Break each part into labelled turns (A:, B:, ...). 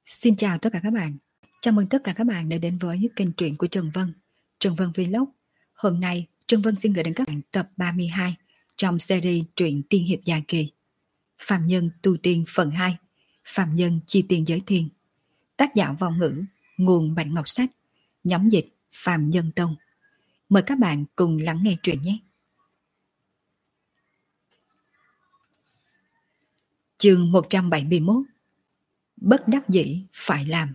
A: Xin chào tất cả các bạn. Chào mừng tất cả các bạn đã đến với kênh truyện của Trần Vân, Trần Vân Vlog. Hôm nay, Trần Vân xin gửi đến các bạn tập 32 trong series truyện tiên hiệp dài kỳ. Phạm Nhân tu tiên phần 2, Phạm Nhân chi tiền giới thiên. Tác giả Vong Ngữ, nguồn Bạch Ngọc Sách, nhóm dịch Phạm Nhân Tông. Mời các bạn cùng lắng nghe truyện nhé. Chương 171. Bất đắc dĩ phải làm.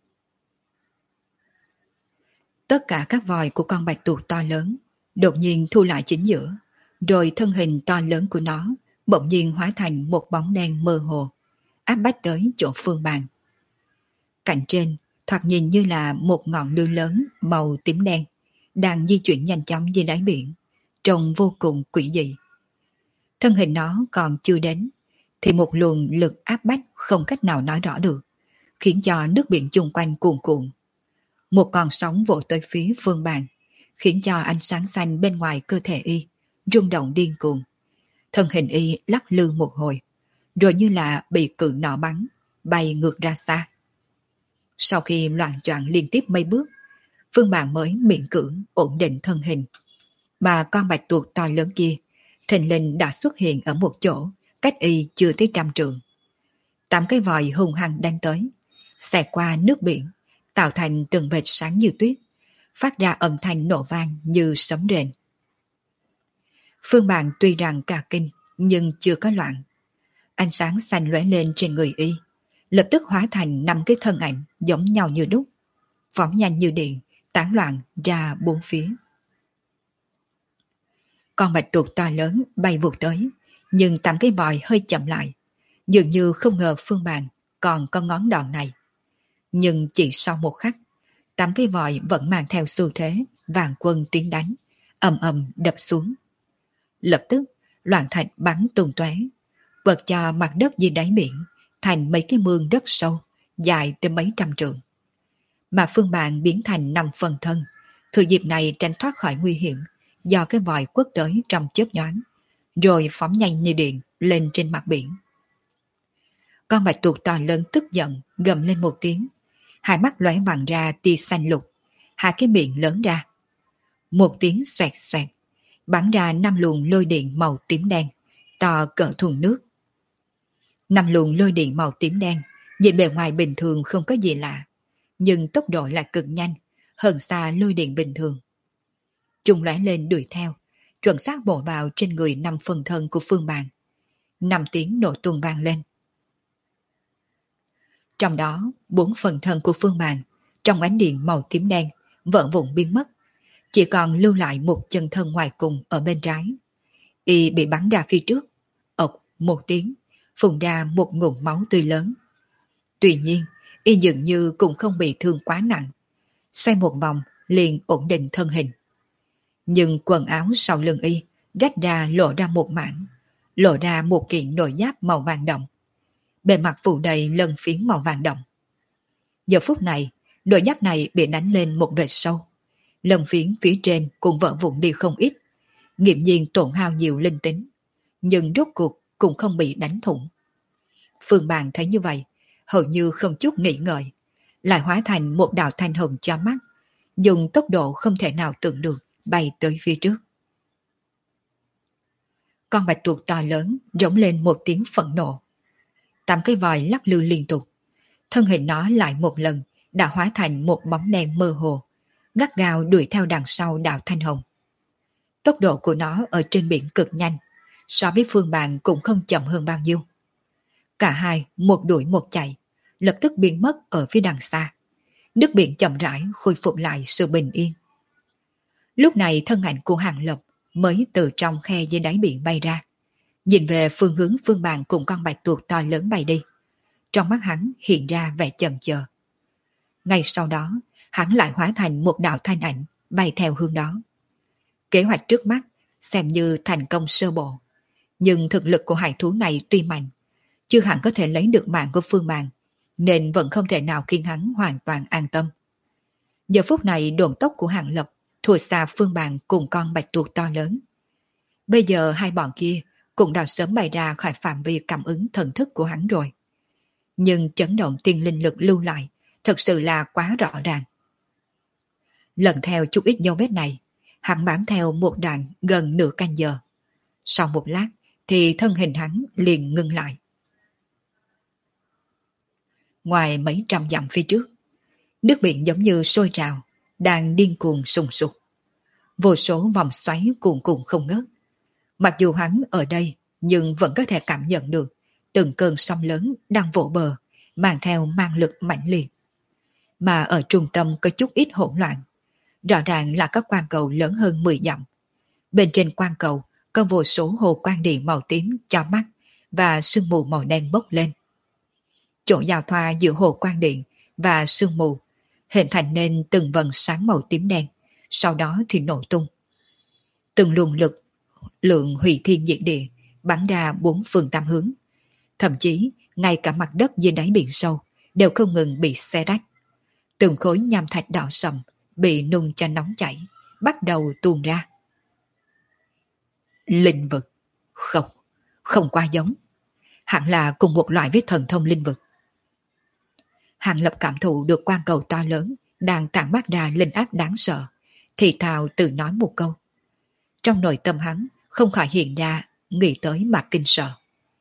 A: Tất cả các vòi của con bạch tuộc to lớn đột nhiên thu lại chính giữa, rồi thân hình to lớn của nó bỗng nhiên hóa thành một bóng đen mơ hồ, áp bách tới chỗ Phương Bàn. Cạnh trên thoạt nhìn như là một ngọn lửa lớn màu tím đen đang di chuyển nhanh chóng dưới đáy biển, trông vô cùng quỷ dị. Thân hình nó còn chưa đến thì một luồng lực áp bách không cách nào nói rõ được, khiến cho nước biển chung quanh cuồn cuộn. Một con sóng vỗ tới phía Phương Bàn, khiến cho ánh sáng xanh bên ngoài cơ thể y rung động điên cuồng. Thân hình y lắc lư một hồi, rồi như là bị cự nỏ bắn, bay ngược ra xa. Sau khi loạng choạng liên tiếp mấy bước, Phương Bàn mới miễn cưỡng ổn định thân hình. Mà con bạch tuộc to lớn kia, thình lình đã xuất hiện ở một chỗ, cách y chưa tới 100 trượng. 8 cái vòi hung hăng đánh tới, xẹt qua nước biển, tạo thành từng vệt sáng như tuyết, phát ra âm thanh nổ vang như sấm rền. Phương Bàn tuy rằng cả kinh nhưng chưa có loạn. Ánh sáng xanh lóe lên trên người y, lập tức hóa thành 5 cái thân ảnh giống nhau như đúc, phóng nhanh như điện, tán loạn ra bốn phía. Con bạch tuộc to lớn bay vụt tới, nhưng 8 cái vòi hơi chậm lại, dường như không ngờ Phương Bàn còn có ngón đòn này. Nhưng chỉ sau một khắc, 8 cái vòi vẫn mang theo xu thế vàng quân tiến đánh, ầm ầm đập xuống. Lập tức loạn thạch bắn tung tóe, quật cho mặt đất dưới đáy biển thành mấy cái mương đất sâu dài tới mấy trăm trượng. Mà Phương Bàn biến thành 5 phần thân, thừa dịp này tránh thoát khỏi nguy hiểm do cái vòi quất tới trong chớp nhoáng, rồi phóng nhanh như điện lên trên mặt biển. Con bạch tuộc to lớn tức giận gầm lên một tiếng, hai mắt lóe vàng ra tia xanh lục, hai cái miệng lớn ra. Một tiếng xoẹt xoẹt, bắn ra 5 luồng lôi điện màu tím đen, to cỡ thùng nước. 5 luồng lôi điện màu tím đen, nhìn bề ngoài bình thường không có gì lạ, nhưng tốc độ lại cực nhanh, hơn xa lôi điện bình thường. Chúng lóe lên đuổi theo, chuẩn xác bổ vào trên người 5 phần thân của Phương Bàn. 5 tiếng nổ tung vang lên. Trong đó, 4 phần thân của Phương Bàn, trong ánh điện màu tím đen, vỡ vụn biến mất, chỉ còn lưu lại một chân thân ngoài cùng ở bên trái. Y bị bắn ra phía trước, ộc một tiếng, phun ra một ngụm máu tươi lớn. Tuy nhiên, y dường như cũng không bị thương quá nặng, xoay một vòng liền ổn định thân hình. Nhưng quần áo sau lưng y rách ra lộ ra một mảng, lộ ra một kiện nội giáp màu vàng đậm. Bề mặt phủ đầy lân phiến màu vàng đậm. Giờ phút này, nội giáp này bị đánh lên một vệt sâu. Lân phiến phía trên cũng vỡ vụn đi không ít, nghiễm nhiên tổn hao nhiều linh tính, nhưng rốt cuộc cũng không bị đánh thủng. Phương Bàn thấy như vậy, hầu như không chút nghĩ ngợi, lại hóa thành một đạo thanh hồng cho mắt, dùng tốc độ không thể nào tưởng được bay tới phía trước. Con bạch tuộc to lớn rống lên một tiếng phẫn nộ. 8 cái vòi lắc lư liên tục, thân hình nó lại một lần đã hóa thành một bóng đen mơ hồ, gắt gao đuổi theo đằng sau đạo thanh hồng. Tốc độ của nó ở trên biển cực nhanh, so với Phương Bàn cũng không chậm hơn bao nhiêu. Cả hai một đuổi một chạy, lập tức biến mất ở phía đằng xa. Nước biển chậm rãi khôi phục lại sự bình yên. Lúc này thân ảnh của Hàng Lập mới từ trong khe dưới đáy biển bay ra, nhìn về phương hướng Phương Bàn cùng con bạch tuộc to lớn bay đi. Trong mắt hắn hiện ra vẻ chần chờ. Ngay sau đó, hắn lại hóa thành một đạo thanh ảnh bay theo hướng đó. Kế hoạch trước mắt xem như thành công sơ bộ, nhưng thực lực của hải thú này tuy mạnh, chưa hẳn có thể lấy được mạng của Phương Bàn, nên vẫn không thể nào khiến hắn hoàn toàn an tâm. Giờ phút này độn tốc của Hàng Lập thua xa Phương Bàn cùng con bạch tuộc to lớn. Bây giờ hai bọn kia cũng đã sớm bay ra khỏi phạm vi cảm ứng thần thức của hắn rồi. nhưng chấn động tiên linh lực lưu lại thật sự là quá rõ ràng. Lần theo chút ít dấu vết này, hắn bám theo một đoạn gần nửa canh giờ. Sau một lát thì thân hình hắn liền ngưng lại. Ngoài mấy trăm dặm phía trước, nước biển giống như sôi trào, đang điên cuồng sùng sục. Vô số vòng xoáy cuồn cuộn không ngớt. Mặc dù hắn ở đây, nhưng vẫn có thể cảm nhận được từng cơn sóng lớn đang vỗ bờ, mang theo mang lực mãnh liệt. Mà ở trung tâm có chút ít hỗn loạn. Rõ ràng là các quan cầu lớn hơn 10 dặm. Bên trên quan cầu có vô số hồ quang điện màu tím cho mắt và sương mù màu đen bốc lên. Chỗ giao thoa giữa hồ quang điện và sương mù hình thành nên từng vần sáng màu tím đen, sau đó thì nổ tung. Từng luồng lực lượng hủy thiên diệt địa bắn ra bốn phương tám hướng. Thậm chí ngay cả mặt đất dưới đáy biển sâu đều không ngừng bị xé rách. Từng khối nham thạch đỏ sậm bị nung cho nóng chảy, bắt đầu tuôn ra. Linh vực. Không, không quá giống. Hẳn là cùng một loại với thần thông linh vực. Hàng Lập cảm thụ được quan cầu to lớn đang tản mát ra linh áp đáng sợ, thì thào tự nói một câu. Trong nội tâm hắn không khỏi hiện ra nghĩ tới mà kinh sợ.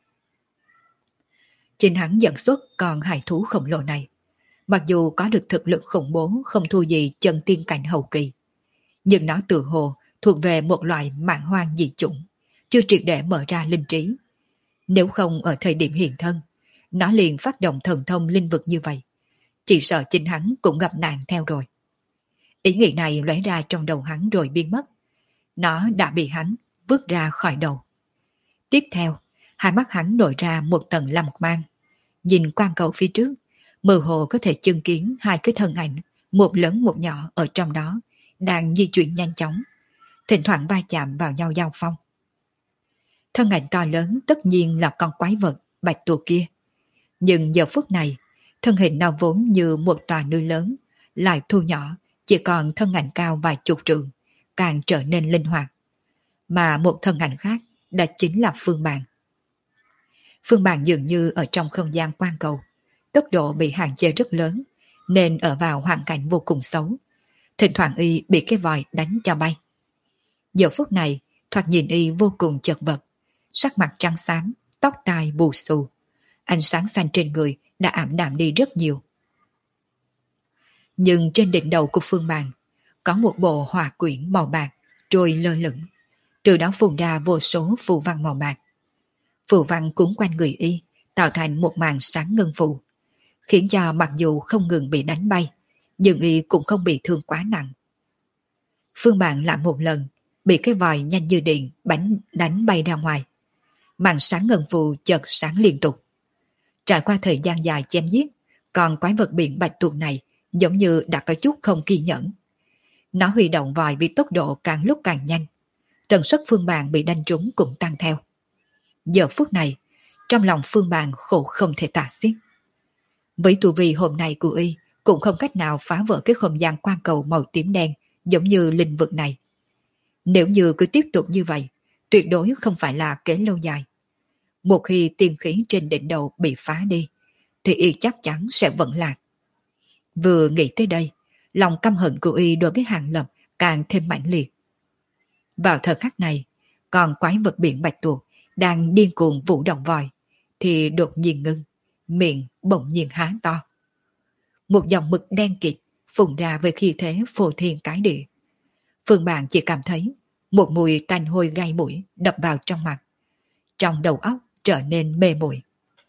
A: Chính hắn dẫn xuất con hải thú khổng lồ này, mặc dù có được thực lực khủng bố không thua gì chân tiên cảnh hậu kỳ, nhưng nó tự hồ thuộc về một loại mãng hoang dị chủng, chưa triệt để mở ra linh trí. Nếu không ở thời điểm hiện thân, nó liền phát động thần thông linh vực như vậy, chỉ sợ chính hắn cũng gặp nạn theo rồi. Ý nghĩ này lóe ra trong đầu hắn rồi biến mất. Nó đã bị hắn vứt ra khỏi đầu. Tiếp theo, hai mắt hắn nổi ra một tầng lam mang. Nhìn quang cầu phía trước, mơ hồ có thể chứng kiến hai cái thân ảnh, một lớn một nhỏ ở trong đó, đang di chuyển nhanh chóng, thỉnh thoảng va chạm vào nhau giao phong. Thân ảnh to lớn tất nhiên là con quái vật bạch tuộc kia. Nhưng giờ phút này, thân hình nào vốn như một tòa núi lớn, lại thu nhỏ, chỉ còn thân ảnh cao vài chục trượng, càng trở nên linh hoạt. Mà một thân ảnh khác, đó chính là Phương Bàn. Phương Bàn dường như ở trong không gian quan cầu, tốc độ bị hạn chế rất lớn, nên ở vào hoàn cảnh vô cùng xấu. Thỉnh thoảng y bị cái vòi đánh cho bay. Giờ phút này, thoạt nhìn y vô cùng chật vật, sắc mặt trắng xám, tóc tai bù xù. Ánh sáng xanh trên người đã ảm đạm đi rất nhiều. Nhưng trên đỉnh đầu của Phương Bàn có một bộ hỏa quyển màu bạc trôi lơ lửng, từ đó phun ra vô số phù văn màu bạc. Phù văn cuốn quanh người y, tạo thành một màn sáng ngân phù, khiến cho mặc dù không ngừng bị đánh bay, nhưng y cũng không bị thương quá nặng. Phương Bàn lại một lần bị cái vòi nhanh như điện đánh bay ra ngoài. Màn sáng ngân phù chợt sáng liên tục. Trải qua thời gian dài chém giết, còn quái vật biển bạch tuộc này giống như đã có chút không kiên nhẫn. Nó huy động vòi với tốc độ càng lúc càng nhanh. Tần suất Phương Bàn bị đánh trúng cũng tăng theo. Giờ phút này, trong lòng Phương Bàn khổ không thể tả xiết. Với tu vi hôm nay của y cũng không cách nào phá vỡ cái không gian quan cầu màu tím đen giống như linh vực này. Nếu như cứ tiếp tục như vậy, tuyệt đối không phải là kế lâu dài. Một khi tiên khí trên đỉnh đầu bị phá đi, thì y chắc chắn sẽ vẫn lạc. Vừa nghĩ tới đây, lòng căm hận của y đối với Hàng Lập càng thêm mãnh liệt. Vào thời khắc này, còn quái vật biển bạch tuộc đang điên cuồng vũ động vòi, thì đột nhiên ngưng, miệng bỗng nhiên há to. Một dòng mực đen kịt phun ra với khí thế phô thiên cái địa. Phương Bàn chỉ cảm thấy một mùi tanh hôi gai mũi đập vào trong mặt. Trong đầu óc trở nên mê muội.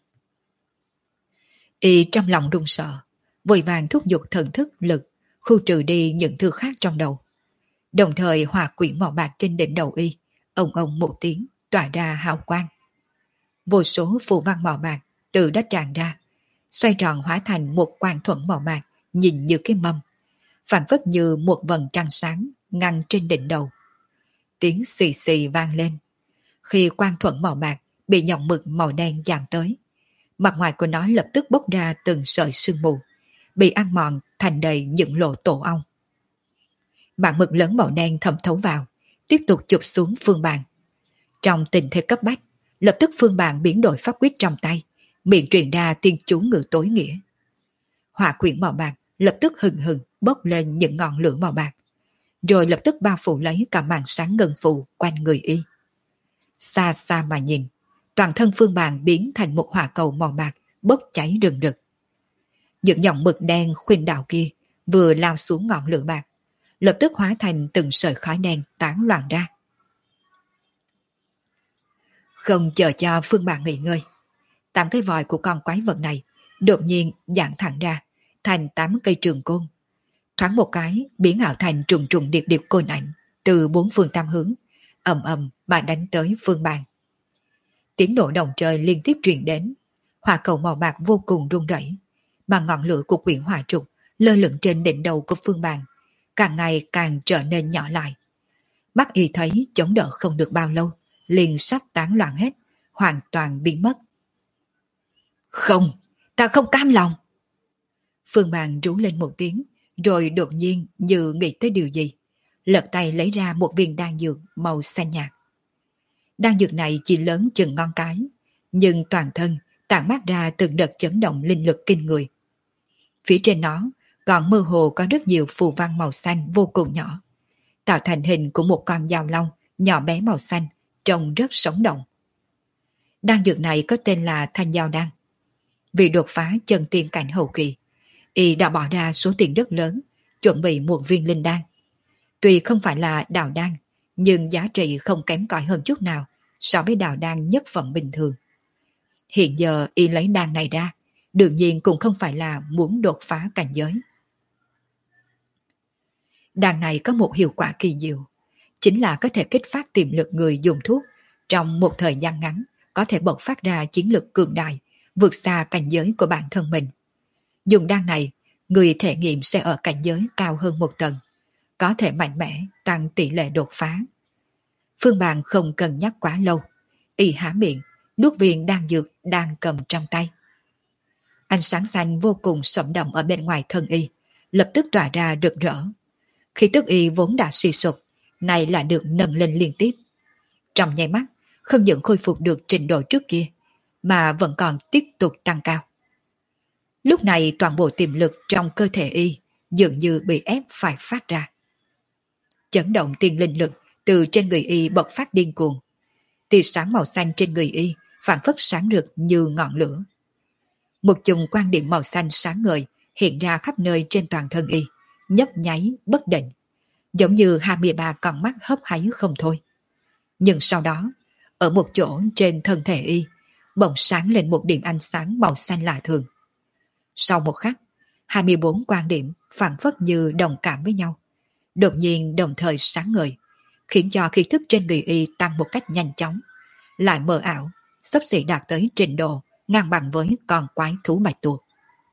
A: Y trong lòng run sợ, vội vàng thúc giục thần thức lực, khu trừ đi những thứ khác trong đầu. Đồng thời hỏa quyển màu bạc trên đỉnh đầu y, ông một tiếng, tỏa ra hào quang. Vô số phù văn màu bạc từ đất tràn ra, xoay tròn hóa thành một quang thuẫn màu bạc, nhìn như cái mâm, phản phất như một vầng trăng sáng ngăn trên đỉnh đầu. Tiếng xì xì vang lên. Khi quang thuẫn màu bạc bị nhọn mực màu đen chạm tới, mặt ngoài của nó lập tức bốc ra từng sợi sương mù, bị ăn mòn thành đầy những lỗ tổ ong. Mảng mực lớn màu đen thẩm thấu vào, tiếp tục chụp xuống Phương Bàn. Trong tình thế cấp bách, lập tức Phương Bàn biến đổi pháp quyết trong tay, miệng truyền ra tiếng chú ngữ tối nghĩa. Hỏa quyển màu bạc lập tức hừng hừng bốc lên những ngọn lửa màu bạc, rồi lập tức bao phủ lấy cả màn sáng ngân phù quanh người y. Xa xa mà nhìn, toàn thân Phương Bàn biến thành một hỏa cầu màu bạc bốc cháy rừng rực. Những dòng mực đen khuynh đạo kia vừa lao xuống ngọn lửa bạc, lập tức hóa thành từng sợi khói đen tán loạn ra. Không chờ cho Phương Bàn nghỉ ngơi, 8 cái vòi của con quái vật này đột nhiên giãn thẳng ra thành 8 cây trường côn, thoáng một cái biến ảo thành trùng trùng điệp điệp côn ảnh từ 4 phương tám hướng, ầm ầm mà đánh tới Phương Bàn. Tiếng nổ động trời liên tiếp truyền đến, hỏa cầu màu bạc vô cùng rung rẩy, mà ngọn lửa của quyển hỏa trục lơ lửng trên đỉnh đầu của Phương Bàn càng ngày càng trở nên nhỏ lại. Mắt y thấy chống đỡ không được bao lâu, liền sắp tán loạn hết, hoàn toàn biến mất. Không, ta không cam lòng. Phương Bàn rú lên một tiếng, rồi đột nhiên như nghĩ tới điều gì, lật tay lấy ra một viên đan dược màu xanh nhạt. Đan dược này chỉ lớn chừng ngón cái, nhưng toàn thân tản mát ra từng đợt chấn động linh lực kinh người. Phía trên nó còn mơ hồ có rất nhiều phù văn màu xanh vô cùng nhỏ, tạo thành hình của một con dao long nhỏ bé màu xanh, trông rất sống động. Đan dược này có tên là Thanh Giao Đan. Vì đột phá chân tiên cảnh hậu kỳ, y đã bỏ ra số tiền rất lớn chuẩn bị một viên linh đan. Tuy không phải là đào đan, nhưng giá trị không kém cỏi hơn chút nào so với đào đan nhất phẩm bình thường. Hiện giờ y lấy đan này ra, đương nhiên cũng không phải là muốn đột phá cảnh giới. Đan này có một hiệu quả kỳ diệu, chính là có thể kích phát tiềm lực người dùng thuốc, trong một thời gian ngắn có thể bộc phát ra chiến lực cường đại, vượt xa cảnh giới của bản thân mình. Dùng đan này, người thể nghiệm sẽ ở cảnh giới cao hơn một tầng, có thể mạnh mẽ tăng tỷ lệ đột phá. Phương Bàn không cần nhắc quá lâu, y há miệng, nuốt viên đan dược đang cầm trong tay. Ánh sáng xanh vô cùng sẫm đậm ở bên ngoài thân y, lập tức tỏa ra rực rỡ. Khi tức y vốn đã suy sụp, này lại được nâng lên liên tiếp. Trong nháy mắt, không những khôi phục được trình độ trước kia, mà vẫn còn tiếp tục tăng cao. Lúc này toàn bộ tiềm lực trong cơ thể y dường như bị ép phải phát ra. Chấn động tiền linh lực từ trên người y bộc phát điên cuồng. Tia sáng màu xanh trên người y phản phất sáng rực như ngọn lửa. Một chùm quang điểm màu xanh sáng ngời hiện ra khắp nơi trên toàn thân y, nhấp nháy bất định, giống như 23 con mắt hấp háy không thôi. Nhưng sau đó, ở một chỗ trên thân thể y, bỗng sáng lên một điểm ánh sáng màu xanh lạ thường. Sau một khắc, 24 quang điểm phản phất như đồng cảm với nhau, đột nhiên đồng thời sáng ngời, khiến cho khí thức trên người y tăng một cách nhanh chóng, lại mờ ảo, xấp xỉ đạt tới trình độ ngang bằng với con quái thú bạch tuộc.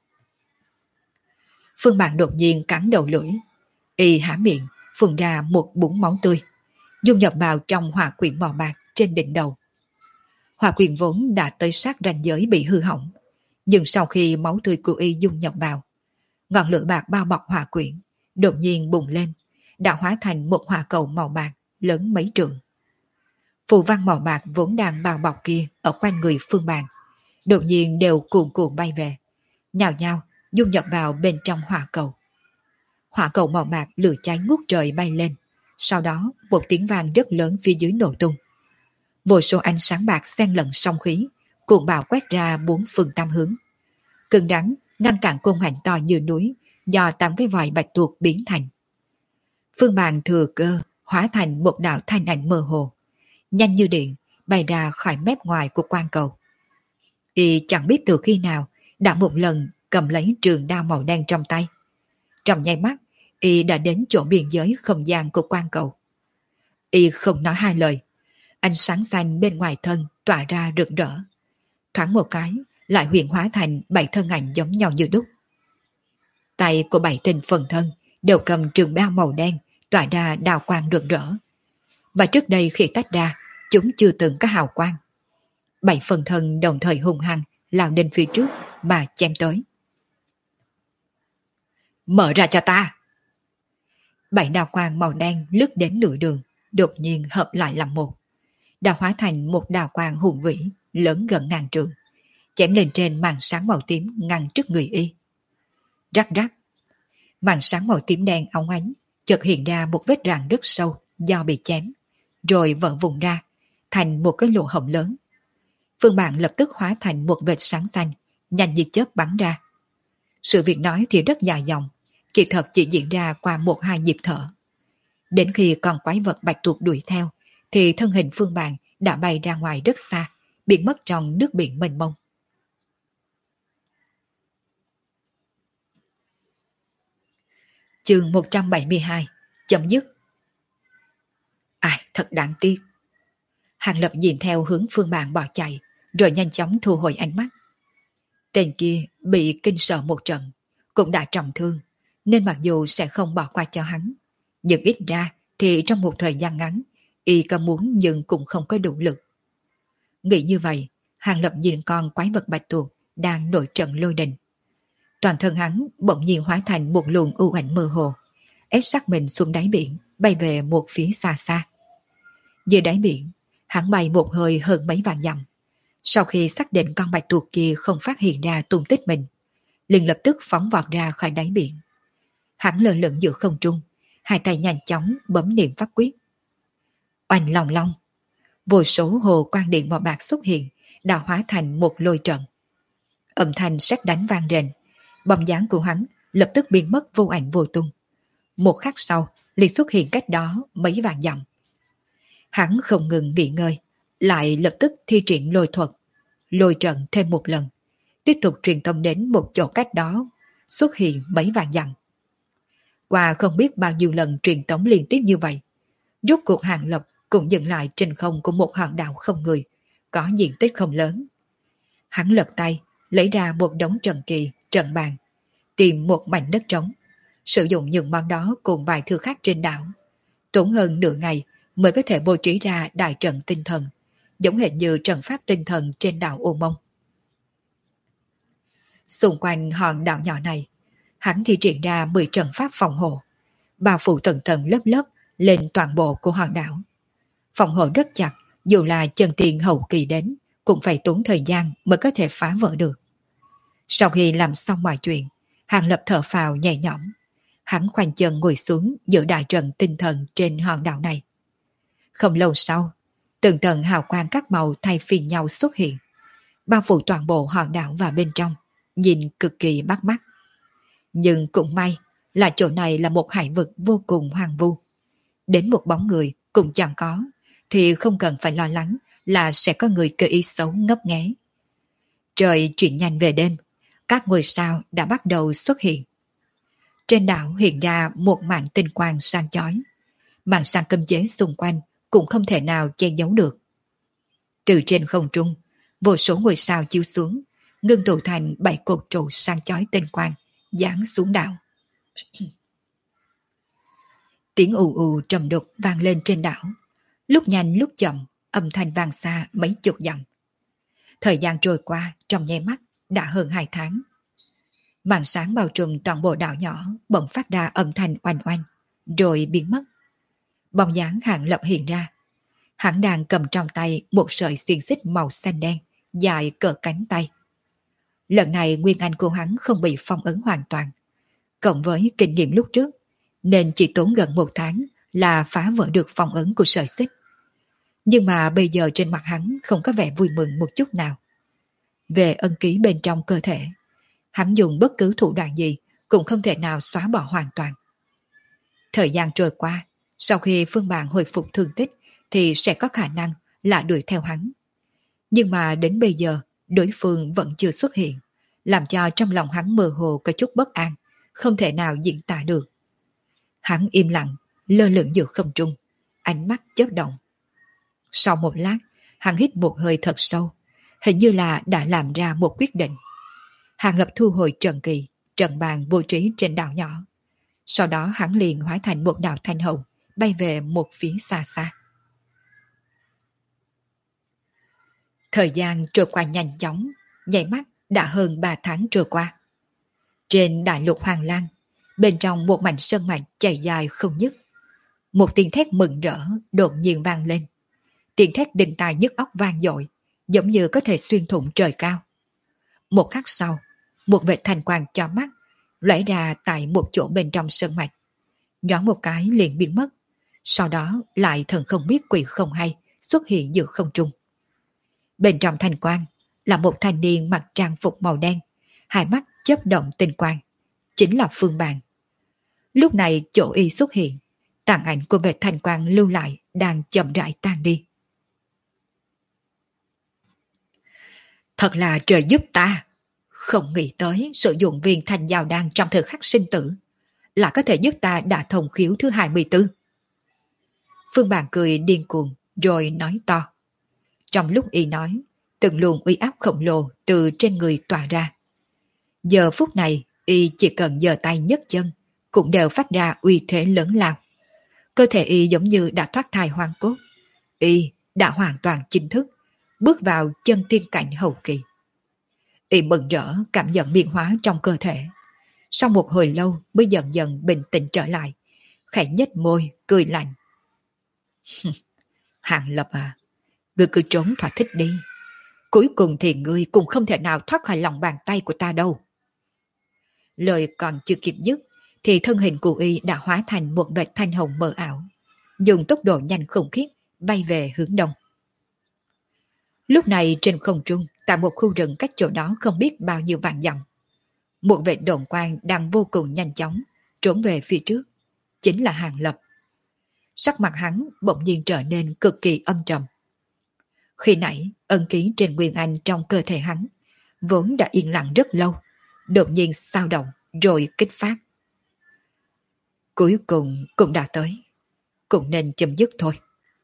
A: Phương Bàn đột nhiên cắn đầu lưỡi, y há miệng phun ra một búng máu tươi, dung nhập vào trong hỏa quyển màu bạc trên đỉnh đầu. Hỏa quyển vốn đã tới sát ranh giới bị hư hỏng, nhưng sau khi máu tươi của y dung nhập vào, ngọn lửa bạc bao bọc hỏa quyển đột nhiên bùng lên, đã hóa thành một hỏa cầu màu bạc lớn mấy trượng. Phù văn màu bạc vốn đang bao bọc kia ở quanh người Phương Bàn đột nhiên đều cuồn cuộn bay về, nhào nhào dung nhập vào bên trong hỏa cầu. Hỏa cầu màu bạc lửa cháy ngút trời bay lên, sau đó một tiếng vang rất lớn phía dưới nổ tung. Vô số ánh sáng bạc xen lẫn song khí, cuộn bạo quét ra 4 phương tám hướng, cứng rắn ngăn cản côn ảnh to như núi do 8 cái vòi bạch tuộc biến thành. Phương Bàn thừa cơ hóa thành một đạo thanh ảnh mơ hồ, nhanh như điện bay ra khỏi mép ngoài của quan cầu. Y chẳng biết từ khi nào đã một lần cầm lấy trường đao màu đen trong tay. Trong nháy mắt, y đã đến chỗ biên giới không gian của quan cầu. Y không nói hai lời, ánh sáng xanh bên ngoài thân tỏa ra rực rỡ. Thoáng một cái, lại hiện hóa thành 7 thân ảnh giống nhau như đúc. Tay của 7 tên phần thân đều cầm trường đao màu đen tỏa ra đào quang rực rỡ. Và trước đây khi tách ra, chúng chưa từng có hào quang. 7 phần thân đồng thời hung hăng lao đến phía trước mà chém tới. Mở ra cho ta! 7 đào quang màu đen lướt đến nửa đường, đột nhiên hợp lại làm một. Đã hóa thành một đào quang hùng vĩ, lớn gần ngàn trượng, chém lên trên màn sáng màu tím ngăn trước người y. Rắc rắc, màn sáng màu tím đen óng ánh chợt hiện ra một vết rạn rất sâu do bị chém, rồi vỡ vụn ra thành một cái lỗ hổng lớn. Phương Bạn lập tức hóa thành một vệt sáng xanh, nhanh như chớp bắn ra. Sự việc nói thì rất dài dòng, kỳ thật chỉ diễn ra qua 1-2 nhịp thở. Đến khi con quái vật bạch tuộc đuổi theo, thì thân hình Phương Bạn đã bay ra ngoài rất xa, biến mất trong nước biển mênh mông. Chương 172 chấm dứt. Ai, thật đáng tiếc. Hàng Lập nhìn theo hướng Phương Bạn bỏ chạy, rồi nhanh chóng thu hồi ánh mắt. Tên kia bị kinh sợ một trận, cũng đã trọng thương, nên mặc dù sẽ không bỏ qua cho hắn, nhưng ít ra thì trong một thời gian ngắn, y có muốn nhưng cũng không có đủ lực. Nghĩ như vậy, Hàng Lập nhìn con quái vật bạch tuộc đang nổi trận lôi đình. Toàn thân hắn bỗng nhiên hóa thành một luồng u ảnh mơ hồ, ép sát mình xuống đáy biển, bay về một phía xa xa. Dưới đáy biển, hắn bay một hơi hơn mấy vạn dặm. Sau khi xác định con bạch tuộc kia không phát hiện ra tung tích mình, liền lập tức phóng vọt ra khỏi đáy biển. Hắn lơ lửng giữa không trung, hai tay nhanh chóng bấm niệm pháp quyết. Oanh long long, vô số hồ quang điện màu bạc xuất hiện, đã hóa thành một lôi trận. Âm thanh sét đánh vang rền, bóng dáng của hắn lập tức biến mất vô ảnh vô tung. Một khắc sau, liền xuất hiện cách đó mấy vạn dặm. Hắn không ngừng nghỉ ngơi, lại lập tức thi triển lôi thuật, lôi trận thêm một lần, tiếp tục truyền tống đến một chỗ cách đó, xuất hiện mấy vạn dặm. Qua không biết bao nhiêu lần truyền tống liên tiếp như vậy, rốt cuộc Hàng Lập cũng dừng lại trên không của một hòn đảo không người, có diện tích không lớn. Hắn lật tay, lấy ra một đống trận kỳ, trận bàn, tìm một mảnh đất trống, sử dụng những món đó cùng vài thứ khác trên đảo. Tốn hơn nửa ngày mới có thể bố trí ra đại trận tinh thần, giống hệt như trận pháp tinh thần trên đảo Ô Mông. Xung quanh hòn đảo nhỏ này, hắn thi triển ra 10 trận pháp phòng hộ, bao phủ tầng tầng lớp lớp lên toàn bộ của hòn đảo. Phòng hộ rất chặt, dù là chân tiên hậu kỳ đến, cũng phải tốn thời gian mới có thể phá vỡ được. Sau khi làm xong mọi chuyện, Hàng Lập thở phào nhẹ nhõm. Hắn khoanh chân ngồi xuống giữa đại trận tinh thần trên hòn đảo này. Không lâu sau, từng tầng hào quang các màu thay phiên nhau xuất hiện, bao phủ toàn bộ hòn đảo và bên trong, nhìn cực kỳ bắt mắt. Nhưng cũng may là chỗ này là một hải vực vô cùng hoang vu. Đến một bóng người cũng chẳng có, thì không cần phải lo lắng là sẽ có người cơ ý xấu ngấp nghé. Trời chuyển nhanh về đêm, các ngôi sao đã bắt đầu xuất hiện. Trên đảo hiện ra một màn tinh quang sáng chói. Màn sáng cấm chế xung quanh cũng không thể nào che giấu được. Từ trên không trung, vô số ngôi sao chiếu xuống, ngưng tụ thành 7 cột trụ sáng chói tinh quang, giáng xuống đảo. Tiếng ù ù trầm đục vang lên trên đảo, lúc nhanh lúc chậm, âm thanh vang xa mấy chục dặm. Thời gian trôi qua trong nháy mắt đã hơn 2 tháng. Màn sáng bao trùm toàn bộ đảo nhỏ bỗng phát ra âm thanh oanh oanh, rồi biến mất. Bóng dáng Hàng Lập hiện ra. Hắn đang cầm trong tay một sợi xiềng xích màu xanh đen, dài cỡ cánh tay. Lần này nguyên anh của hắn không bị phong ấn hoàn toàn. Cộng với kinh nghiệm lúc trước, nên chỉ tốn gần 1 tháng là phá vỡ được phong ấn của sợi xích. Nhưng mà bây giờ trên mặt hắn không có vẻ vui mừng một chút nào. Về ân ký bên trong cơ thể, hắn dùng bất cứ thủ đoạn gì cũng không thể nào xóa bỏ hoàn toàn. Thời gian trôi qua, sau khi Phương Bạn hồi phục thương tích thì sẽ có khả năng là đuổi theo hắn. Nhưng mà đến bây giờ, đối phương vẫn chưa xuất hiện, làm cho trong lòng hắn mơ hồ có chút bất an, không thể nào diễn tả được. Hắn im lặng, lơ lửng giữa không trung, ánh mắt chớp động. Sau một lát, hắn hít một hơi thật sâu, hình như là đã làm ra một quyết định. Hàng Lập thu hồi trận kỳ, trận bàn bố trí trên đảo nhỏ. Sau đó hắn liền hóa thành một đạo thanh hồng, bay về một phía xa xa. Thời gian trôi qua nhanh chóng, nháy mắt đã hơn 3 tháng trôi qua. Trên đại lục Hoàng Lan, bên trong một mảnh sơn mạch chảy dài không dứt, một tiếng thét mừng rỡ đột nhiên vang lên. Tiếng thét đinh tai nhức óc vang dội, giống như có thể xuyên thủng trời cao. Một khắc sau, một vệt thanh quang chói mắt lóe ra tại một chỗ bên trong sơn mạch. Nhoáng một cái liền biến mất, sau đó lại thần không biết quỷ không hay xuất hiện giữa không trung. Bên trong thanh quang là một thanh niên mặc trang phục màu đen, hai mắt chớp động tinh quang, chính là Phương Bàn. Lúc này chỗ y xuất hiện, tàn ảnh của vệt thanh quang lưu lại đang chậm rãi tan đi. Thật là trời giúp ta, không nghĩ tới sử dụng viên thanh giao đan trong thời khắc sinh tử là có thể giúp ta đả thông khiếu thứ 24. Phương Bàn cười điên cuồng rồi nói to. Trong lúc y nói, từng luồng uy áp khổng lồ từ trên người tỏa ra. Giờ phút này, y chỉ cần giơ tay nhấc chân, cũng đều phát ra uy thế lớn lao. Cơ thể y giống như đã thoát thai hoang cốt. Y đã hoàn toàn chính thức, bước vào chân tiên cảnh hậu kỳ. Y mừng rỡ cảm nhận biến hóa trong cơ thể. Sau một hồi lâu mới dần dần bình tĩnh trở lại, khẽ nhếch môi, cười lạnh. Hàng Lập à, ngươi cứ trốn thỏa thích đi. Cuối cùng thì ngươi cũng không thể nào thoát khỏi lòng bàn tay của ta đâu. Lời còn chưa kịp dứt, thì thân hình của y đã hóa thành một vệt thanh hồng mờ ảo, dùng tốc độ nhanh khủng khiếp bay về hướng đông. Lúc này trên không trung, tại một khu rừng cách chỗ đó không biết bao nhiêu vạn dặm, một vệt độn quang đang vô cùng nhanh chóng trốn về phía trước, chính là Hàng Lập. Sắc mặt hắn bỗng nhiên trở nên cực kỳ âm trầm. Khi nãy, ân ký trên Nguyên Anh trong cơ thể hắn vốn đã yên lặng rất lâu, đột nhiên xao động rồi kích phát. Cuối cùng cũng đã tới, cũng nên chấm dứt thôi.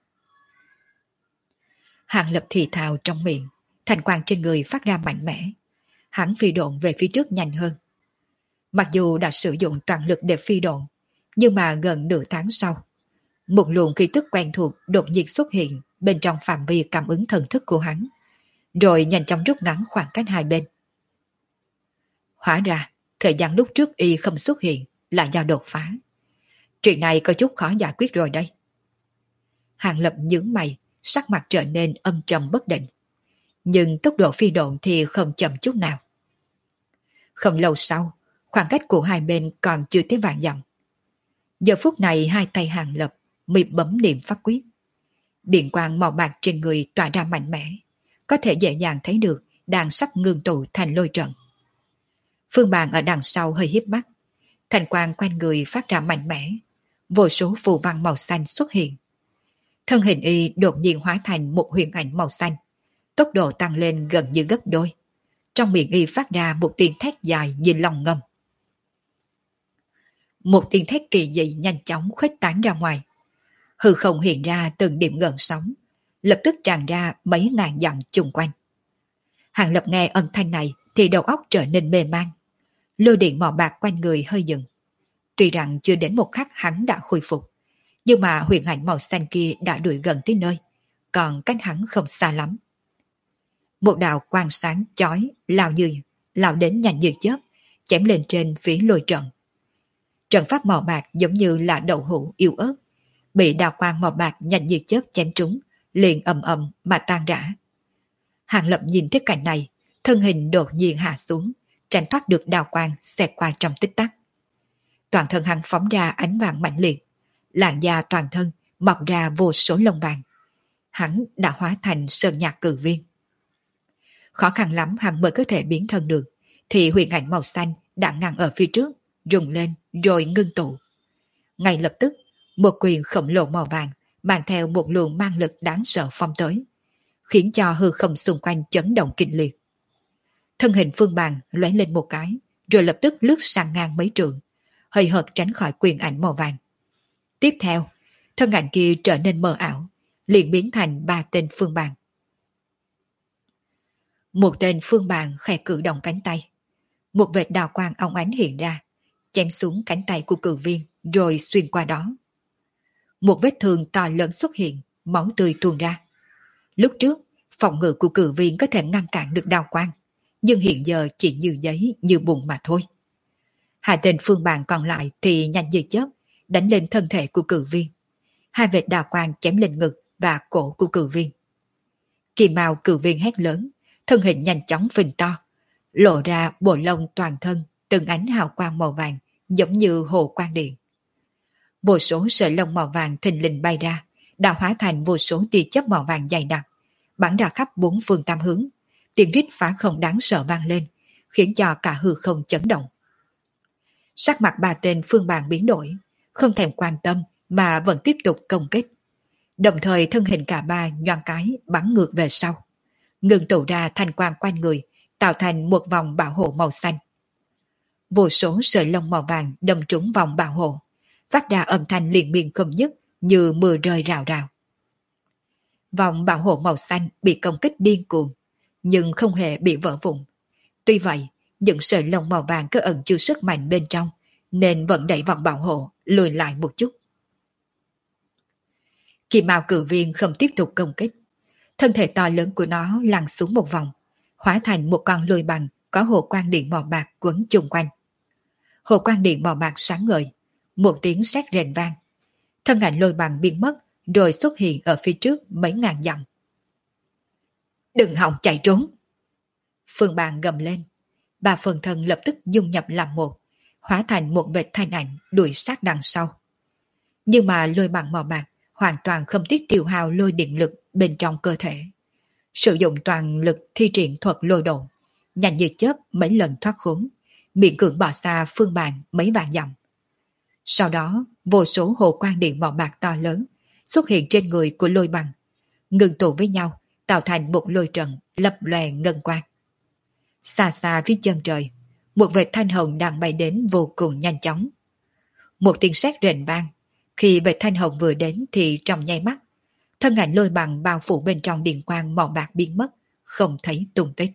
A: Hàng Lập thì thào trong miệng, thành quang trên người phát ra mạnh mẽ. Hắn phi độn về phía trước nhanh hơn. Mặc dù đã sử dụng toàn lực để phi độn, nhưng mà gần nửa tháng sau, một luồng khí tức quen thuộc đột nhiên xuất hiện bên trong phạm vi cảm ứng thần thức của hắn, rồi nhanh chóng rút ngắn khoảng cách hai bên. Hóa ra, thời gian lúc trước y không xuất hiện là do đột phá. Chuyện này có chút khó giải quyết rồi đây. Hàng Lập nhướng mày, sắc mặt trở nên âm trầm bất định. Nhưng tốc độ phi độn thì không chậm chút nào. Không lâu sau, khoảng cách của hai bên còn chưa tới vạn dặm. Giờ phút này hai tay Hàng Lập mị bấm niệm pháp quyết. Điện quang màu bạc trên người tỏa ra mạnh mẽ, có thể dễ dàng thấy được đang sắp ngưng tụ thành lôi trận. Phương Bàn ở đằng sau hơi híp mắt, thành quang quanh người phát ra mạnh mẽ, vô số phù văn màu xanh xuất hiện. Thân hình y đột nhiên hóa thành một huyền ảnh màu xanh, tốc độ tăng lên gần như gấp đôi. Trong miệng y phát ra một tiếng thét dài như lòng ngâm. Một tiếng thét kỳ dị nhanh chóng khuếch tán ra ngoài. Hư không hiện ra từng điểm gợn sóng, lập tức tràn ra mấy ngàn dặm chung quanh. Hàng Lập nghe âm thanh này thì đầu óc trở nên mê man. Lôi điện màu bạc quanh người hơi dừng. Tuy rằng chưa đến một khắc hắn đã khôi phục, nhưng mà huyền ảnh màu xanh kia đã đuổi gần tới nơi, còn cách hắn không xa lắm. Một đạo quang sáng chói lao đến nhanh như chớp, chém lên trên phía lôi trận. Trận pháp màu bạc giống như là đậu hũ yếu ớt, bị đạo quang màu bạc nhanh như chớp chém trúng, liền ầm ầm mà tan rã. Hàng Lập nhìn thấy cảnh này, thân hình đột nhiên hạ xuống, tránh thoát được đạo quang xẹt qua trong tích tắc. Toàn thân hắn phóng ra ánh vàng mạnh liệt, làn da toàn thân mọc ra vô số lông vàng. Hắn đã hóa thành sơn nhạc cử viên. Khó khăn lắm hắn mới có thể biến thân được, thì huyền ảnh màu xanh đã ngăn ở phía trước, rung lên rồi ngưng tụ. Ngay lập tức, một quyền khổng lồ màu vàng mang theo một luồng mang lực đáng sợ phong tới, khiến cho hư không xung quanh chấn động kịch liệt. Thân hình Phương Bàn lóe lên một cái, rồi lập tức lướt sang ngang mấy trượng, hơi hợt tránh khỏi quyền ảnh màu vàng. Tiếp theo, thân ảnh kia trở nên mờ ảo, liền biến thành ba tên Phương Bàn. Một tên Phương Bàn khẽ cử động cánh tay, một vệt đào quang óng ánh hiện ra, chém xuống cánh tay của cử viên, rồi xuyên qua đó. Một vết thương to lớn xuất hiện, máu tươi tuôn ra. Lúc trước, phòng ngự của cử viên có thể ngăn cản được đào quang, nhưng hiện giờ chỉ như giấy, như bùn mà thôi. Hai tên Phương Bàn còn lại thì nhanh như chớp, đánh lên thân thể của cử viên. Hai vệt đào quang chém lên ngực và cổ của cử viên. Kỳ màu cử viên hét lớn, thân hình nhanh chóng phình to, lộ ra bộ lông toàn thân, từng ánh hào quang màu vàng, giống như hồ quang điện. Vô số sợi lông màu vàng thình lình bay ra, đã hóa thành vô số tia chớp màu vàng dày đặc, bắn ra khắp bốn phương tám hướng. Tiếng rít phá không đáng sợ vang lên, khiến cho cả hư không chấn động. Sắc mặt ba tên Phương Bàn biến đổi, không thèm quan tâm mà vẫn tiếp tục công kích. Đồng thời thân hình cả ba nhoáng cái bắn ngược về sau, ngừng tụ ra thành quang quanh người, tạo thành một vòng bảo hộ màu xanh. Vô số sợi lông màu vàng đâm trúng vòng bảo hộ, phát ra âm thanh liên miên không dứt như mưa rơi rào rào. Vòng bảo hộ màu xanh bị công kích điên cuồng, nhưng không hề bị vỡ vụn. Tuy vậy, những sợi lông màu vàng có ẩn chứa sức mạnh bên trong, nên vẫn đẩy vòng bảo hộ lùi lại một chút. Kim Mao cử viên không tiếp tục công kích. Thân thể to lớn của nó lăn xuống một vòng, hóa thành một con lôi bằng có hồ quang điện màu bạc quấn chung quanh. Hồ quang điện màu bạc sáng ngời, một tiếng sét rền vang. Thân ảnh lôi bằng biến mất, rồi xuất hiện ở phía trước mấy ngàn dặm. Đừng hòng chạy trốn! Phương Bàn gầm lên. Ba phần thân lập tức dung nhập làm một, hóa thành một vệt thanh ảnh đuổi sát đằng sau. Nhưng mà lôi bằng màu bạc hoàn toàn không tiếc tiêu hao lôi điện lực bên trong cơ thể. Sử dụng toàn lực thi triển thuật lôi độn, nhanh như chớp mấy lần thoát khốn, miễn cưỡng bỏ xa Phương Bàn mấy vạn dặm. Sau đó, vô số hồ quang điện màu bạc to lớn xuất hiện trên người của lôi bằng, ngừng tụ với nhau, tạo thành một lôi trận lập lòe ngân quang. Xa xa phía chân trời, một vệt thanh hồng đang bay đến vô cùng nhanh chóng. Một tiếng sét rền vang, khi vệt thanh hồng vừa đến thì trong nháy mắt, thân ảnh lôi bằng bao phủ bên trong điện quang màu bạc biến mất, không thấy tung tích.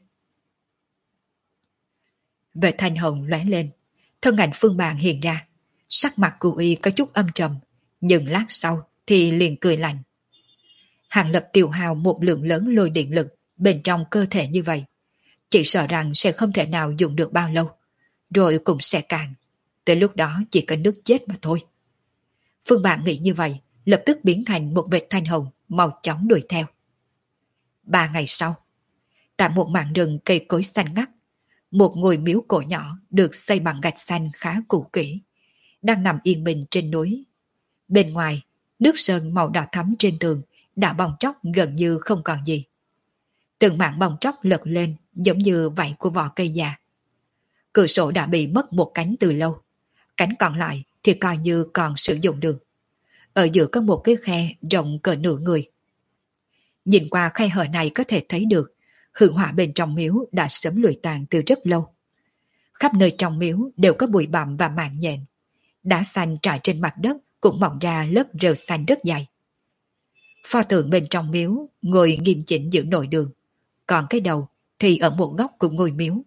A: Vệt thanh hồng lóe lên, thân ảnh Phương Bàn hiện ra, sắc mặt cô y có chút âm trầm, nhưng lát sau thì liền cười lạnh. Hàng Lập tiêu hao một lượng lớn lôi điện lực bên trong cơ thể như vậy, chỉ sợ rằng sẽ không thể nào dùng được bao lâu, rồi cũng sẽ cạn. Tới lúc đó chỉ có nước chết mà thôi. Phương Bàn nghĩ như vậy, lập tức biến thành một vệt thanh hồng, mau chóng đuổi theo. 3 ngày sau, tại một mảng rừng cây cối xanh ngắt, một ngôi miếu cổ nhỏ được xây bằng gạch xanh khá cũ kỹ, đang nằm yên bình trên núi. Bên ngoài, nước sơn màu đỏ thắm trên tường đã bong tróc gần như không còn gì. Từng mảng bong tróc lật lên giống như vảy của vỏ cây già. Cửa sổ đã bị mất một cánh từ lâu, cánh còn lại thì coi như còn sử dụng được. Ở giữa có một cái khe rộng cỡ nửa người. Nhìn qua khe hở này có thể thấy được hương hỏa bên trong miếu đã sớm lụi tàn từ rất lâu. Khắp nơi trong miếu đều có bụi bặm và mảng nhện. Đá xanh trải trên mặt đất cũng mọc ra lớp rêu xanh rất dày. Pho tượng bên trong miếu ngồi nghiêm chỉnh giữa nội đường, còn cái đầu thì ở một góc của ngôi miếu.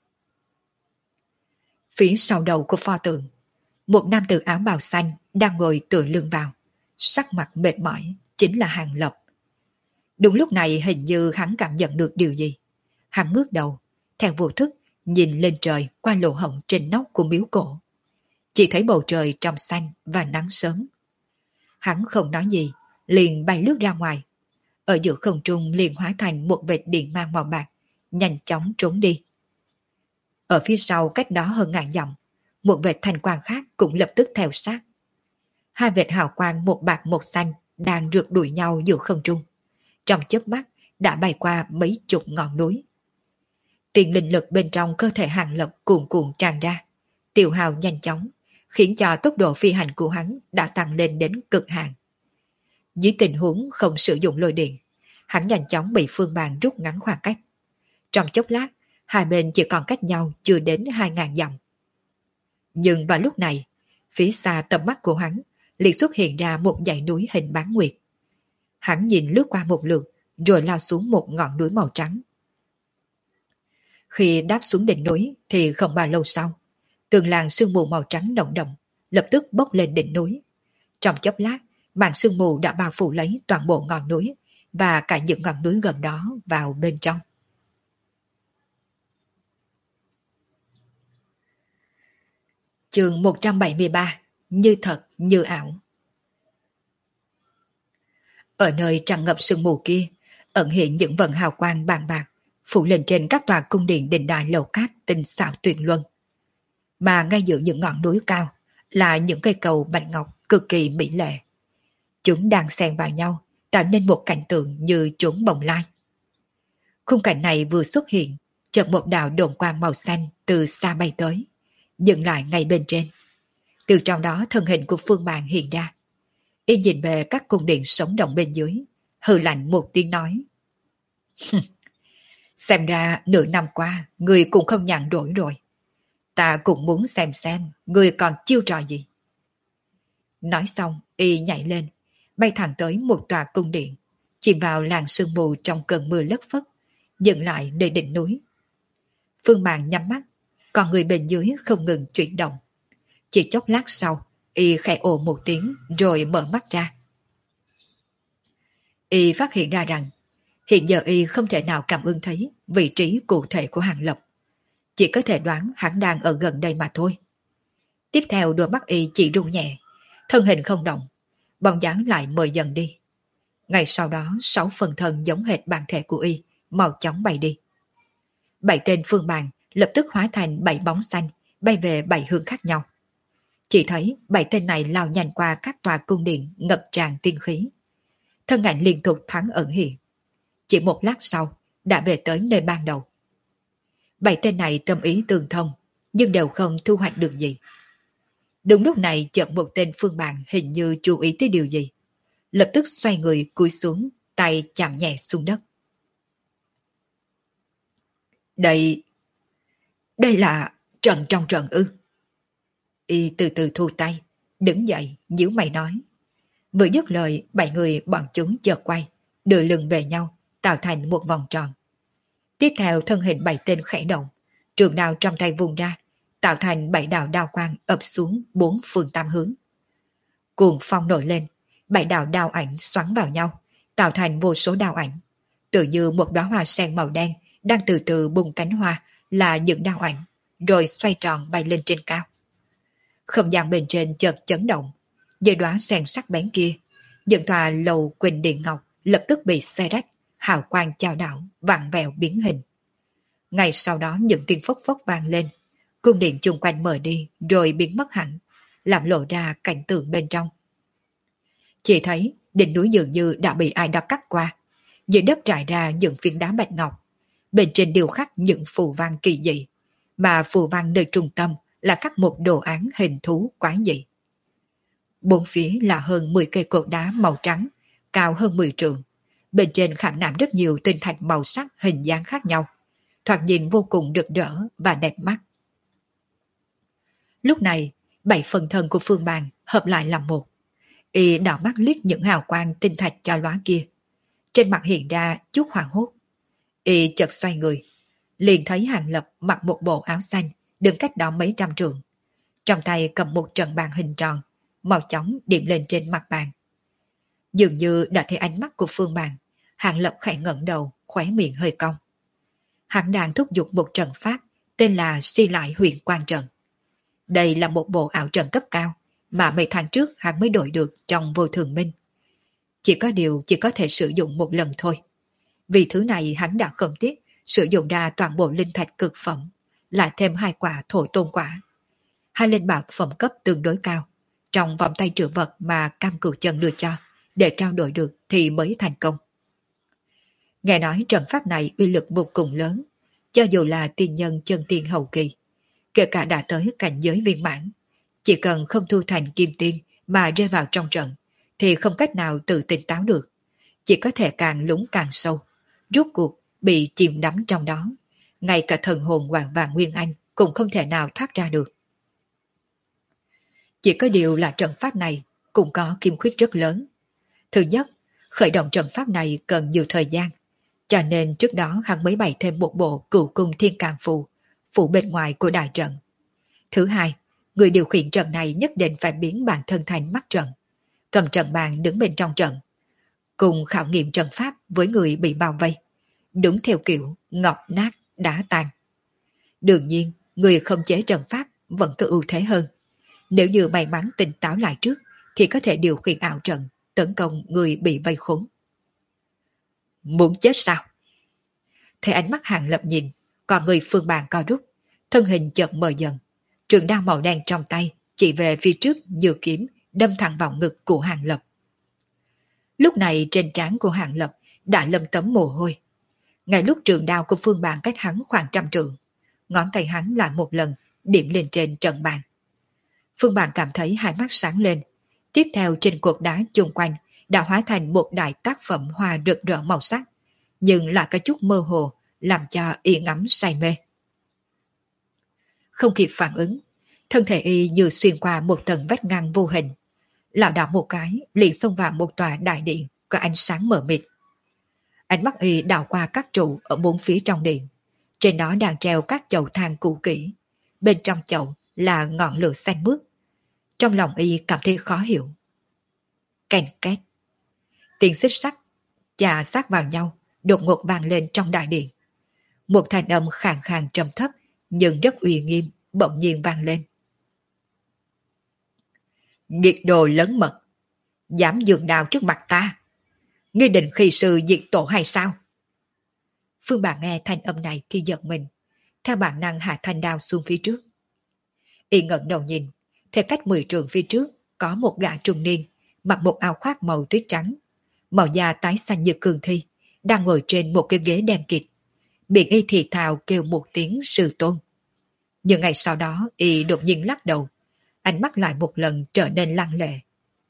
A: Phía sau đầu của pho tượng, một nam tử áo bào xanh đang ngồi tựa lưng vào, sắc mặt mệt mỏi, chính là Hàng Lập. Đúng lúc này hình như hắn cảm nhận được điều gì. Hắn ngước đầu, theo vô thức nhìn lên trời qua lỗ hổng trên nóc của miếu cổ. Chỉ thấy bầu trời trong xanh và nắng sớm. Hắn không nói gì, liền bay lướt ra ngoài. Ở giữa không trung liền hóa thành một vệt điện mang màu bạc, nhanh chóng trốn đi. Ở phía sau cách đó hơn ngàn dặm, một vệt thanh quang khác cũng lập tức theo sát. Hai vệt hào quang một bạc một xanh đang rượt đuổi nhau giữa không trung. Trong chớp mắt đã bay qua mấy chục ngọn núi. Tiền linh lực bên trong cơ thể Hàng Lập cuồn cuộn tràn ra, tiêu hao nhanh chóng, khiến cho tốc độ phi hành của hắn đã tăng lên đến cực hạn. Dưới tình huống không sử dụng lôi điện, hắn nhanh chóng bị Phương Bàn rút ngắn khoảng cách. Trong chốc lát, hai bên chỉ còn cách nhau chưa đến 2.000 dặm. Nhưng vào lúc này, phía xa tầm mắt của hắn liền xuất hiện ra một dãy núi hình bán nguyệt. Hắn nhìn lướt qua một lượt, rồi lao xuống một ngọn núi màu trắng. Khi đáp xuống đỉnh núi thì không bao lâu sau, từng làn sương mù màu trắng nồng đậm lập tức bốc lên đỉnh núi. Trong chốc lát, màn sương mù đã bao phủ lấy toàn bộ ngọn núi và cả những ngọn núi gần đó vào bên trong. Chương 173: Như thật như ảo. Ở nơi tràn ngập sương mù kia, ẩn hiện những vần hào quang bàn bạc, phủ lên trên các tòa cung điện đình đài lầu cát tinh xảo tuyệt luân. Mà ngay giữa những ngọn núi cao là những cây cầu bạch ngọc cực kỳ mỹ lệ. Chúng đang xen vào nhau, tạo nên một cảnh tượng như chốn bồng lai. Khung cảnh này vừa xuất hiện, chợt một đạo đồn quang màu xanh từ xa bay tới, dừng lại ngay bên trên. Từ trong đó thân hình của Phương Bàn hiện ra. Y nhìn về các cung điện sống động bên dưới, hừ lạnh một tiếng nói. Xem ra nửa năm qua, người cũng không nhàn rỗi rồi. Ta cũng muốn xem người còn chiêu trò gì. Nói xong, Y nhảy lên, bay thẳng tới một tòa cung điện, chìm vào làn sương mù trong cơn mưa lất phất, dừng lại nơi đỉnh núi. Phương Bàn nhắm mắt, còn người bên dưới không ngừng chuyển động. Chỉ chốc lát sau, Y khẽ ồ một tiếng rồi mở mắt ra. Y phát hiện ra rằng hiện giờ Y không thể nào cảm ứng thấy vị trí cụ thể của Hàng Lập. Chỉ có thể đoán hắn đang ở gần đây mà thôi. Tiếp theo đôi mắt Y chỉ rung nhẹ, thân hình không động, bóng dáng lại mờ dần đi. Ngay sau đó 6 phần thân giống hệt bản thể của Y mau chóng bay đi. 7 tên Phương Bàn lập tức hóa thành 7 bóng xanh bay về 7 hướng khác nhau. Chỉ thấy 7 tên này lao nhanh qua các tòa cung điện ngập tràn tiên khí. Thân ảnh liên tục thoáng ẩn hiện. Chỉ một lát sau đã về tới nơi ban đầu. 7 tên này tâm ý tương thông nhưng đều không thu hoạch được gì. Đúng lúc này chợt một tên Phương Bàn hình như chú ý tới điều gì. Lập tức xoay người cúi xuống, tay chạm nhẹ xuống đất. Đây là trận trong trận ư? Y từ từ thu tay, đứng dậy, nhíu mày nói. Vừa dứt lời, 7 người bọn chúng chợt quay, đưa lưng về nhau, tạo thành một vòng tròn. Tiếp theo thân hình 7 tên khẽ động, trường đao trong tay vùng ra, tạo thành 7 đạo đao quang ập xuống 4 phương tam hướng. Cuồng phong nổi lên, 7 đạo đao ảnh xoắn vào nhau, tạo thành vô số đao ảnh. Tự như một đóa hoa sen màu đen đang từ từ bung cánh hoa là những đao ảnh, rồi xoay tròn bay lên trên cao. Không gian bên trên chợt chấn động, dưới đóa sen sắc bén kia, những tòa lầu quỳnh điện ngọc lập tức bị xé rách, hào quang chao đảo, vặn vẹo biến hình. Ngay sau đó những tiếng phốc phốc vang lên, cung điện chung quanh mở đi rồi biến mất hẳn, làm lộ ra cảnh tượng bên trong. Chỉ thấy đỉnh núi dường như đã bị ai đó cắt qua, dưới đất trải ra những phiến đá bạch ngọc, bên trên điêu khắc những phù văn kỳ dị, mà phù văn nơi trung tâm là khắc một đồ án hình thú quái dị. Bốn phía là hơn 10 cây cột đá màu trắng, cao hơn 10 trượng, bên trên khảm nạm rất nhiều tinh thạch màu sắc hình dáng khác nhau, thoạt nhìn vô cùng rực rỡ và đẹp mắt. Lúc này, 7 phần thân của Phương Bàn hợp lại làm một. Y đảo mắt liếc những hào quang tinh thạch cho lóa kia. Trên mặt hiện ra chút hoảng hốt. Y chợt xoay người, liền thấy Hàng Lập mặc một bộ áo xanh, đứng cách đó mấy trăm trượng. Trong tay cầm một trận bàn hình tròn, mau chóng điểm lên trên mặt bàn. Dường như đã thấy ánh mắt của Phương Bàn, Hàng Lập khẽ ngẩng đầu, khóe miệng hơi cong. Hắn đang thúc giục một trận pháp tên là Si Lại Huyền Quang Trận. Đây là một bộ ảo trận cấp cao mà mấy tháng trước hắn mới đổi được trong Vô Thường Minh. Chỉ có điều chỉ có thể sử dụng một lần thôi. Vì thứ này hắn đã không tiếc sử dụng ra toàn bộ linh thạch cực phẩm, lại thêm 2 quả thổ tôn quả. 2 linh bảo phẩm cấp tương đối cao, trong vòng tay trữ vật mà Cam Cửu Chân đưa cho, để trao đổi được thì mới thành công. Nghe nói trận pháp này uy lực vô cùng lớn, cho dù là tiên nhân chân tiên hậu kỳ, kể cả đã tới cảnh giới viên mãn, chỉ cần không thu thành kim tiên mà rơi vào trong trận, thì không cách nào tự tỉnh táo được, chỉ có thể càng lún càng sâu, rốt cuộc bị chìm đắm trong đó, ngay cả thần hồn Hoàng Vàng Nguyên Anh cũng không thể nào thoát ra được. Chỉ có điều là trận pháp này cũng có khiếm khuyết rất lớn. Thứ nhất, khởi động trận pháp này cần nhiều thời gian, cho nên trước đó hắn mới bày thêm một bộ Cửu Cung Thiên Càn Phù, phủ bên ngoài của đại trận. Thứ hai, người điều khiển trận này nhất định phải biến bản thân thành mắt trận, cầm trận bàn đứng bên trong trận, cùng khảo nghiệm trận pháp với người bị bao vây, đúng theo kiểu ngọc nát đá tan. Đương nhiên, người không chế trận pháp vẫn có ưu thế hơn. Nếu như may mắn tỉnh táo lại trước, thì có thể điều khiển ảo trận, tấn công người bị vây khốn. Muốn chết sao? Thấy ánh mắt Hàng Lập nhìn, còn người Phương Bàn co rút, thân hình chợt mờ dần. Trường đao màu đen trong tay chỉ về phía trước như kiếm, đâm thẳng vào ngực của Hàng Lập. Lúc này trên trán của Hàng Lập đã lấm tấm mồ hôi. Ngay lúc trường đao của Phương Bàn cách hắn khoảng 100 trượng, ngón tay hắn lại một lần điểm lên trên trận bàn. Phương Bàn cảm thấy hai mắt sáng lên. Tiếp theo trên cột đá chung quanh đã hóa thành một đại tác phẩm hoa rực rỡ màu sắc, nhưng lại có chút mơ hồ, làm cho y ngắm say mê. Không kịp phản ứng, thân thể y như xuyên qua một tầng vách ngăn vô hình. Lảo đảo một cái, liền xông vào một tòa đại điện có ánh sáng mờ mịt. Ánh mắt y đảo qua các trụ ở bốn phía trong điện. Trên đó đang treo các chậu than cũ kỹ. Bên trong chậu là ngọn lửa xanh mướt. Trong lòng y cảm thấy khó hiểu. Kèn két. Tiếng xích sắt chà sát vào nhau, đột ngột vang lên trong đại điện. Một thanh âm khàn khàn trầm thấp nhưng rất uy nghiêm bỗng nhiên vang lên. Nghiệt đồ lớn mật, dám dường đao trước mặt ta. Ngươi định khi sư diệt tổ hay sao? Phương Bàn nghe thanh âm này thì giật mình, theo bản năng hạ thanh đao xuống phía trước. Y ngẩng đầu nhìn, theo cách 10 trượng phía trước có một gã trung niên mặc một áo khoác màu tuyết trắng, màu da tái xanh như cương thi, đang ngồi trên một cái ghế đen kịt. Miệng y thì thào kêu một tiếng sư tôn. Nhưng ngày sau đó y đột nhiên lắc đầu, ánh mắt lại một lần trở nên lăng lệ.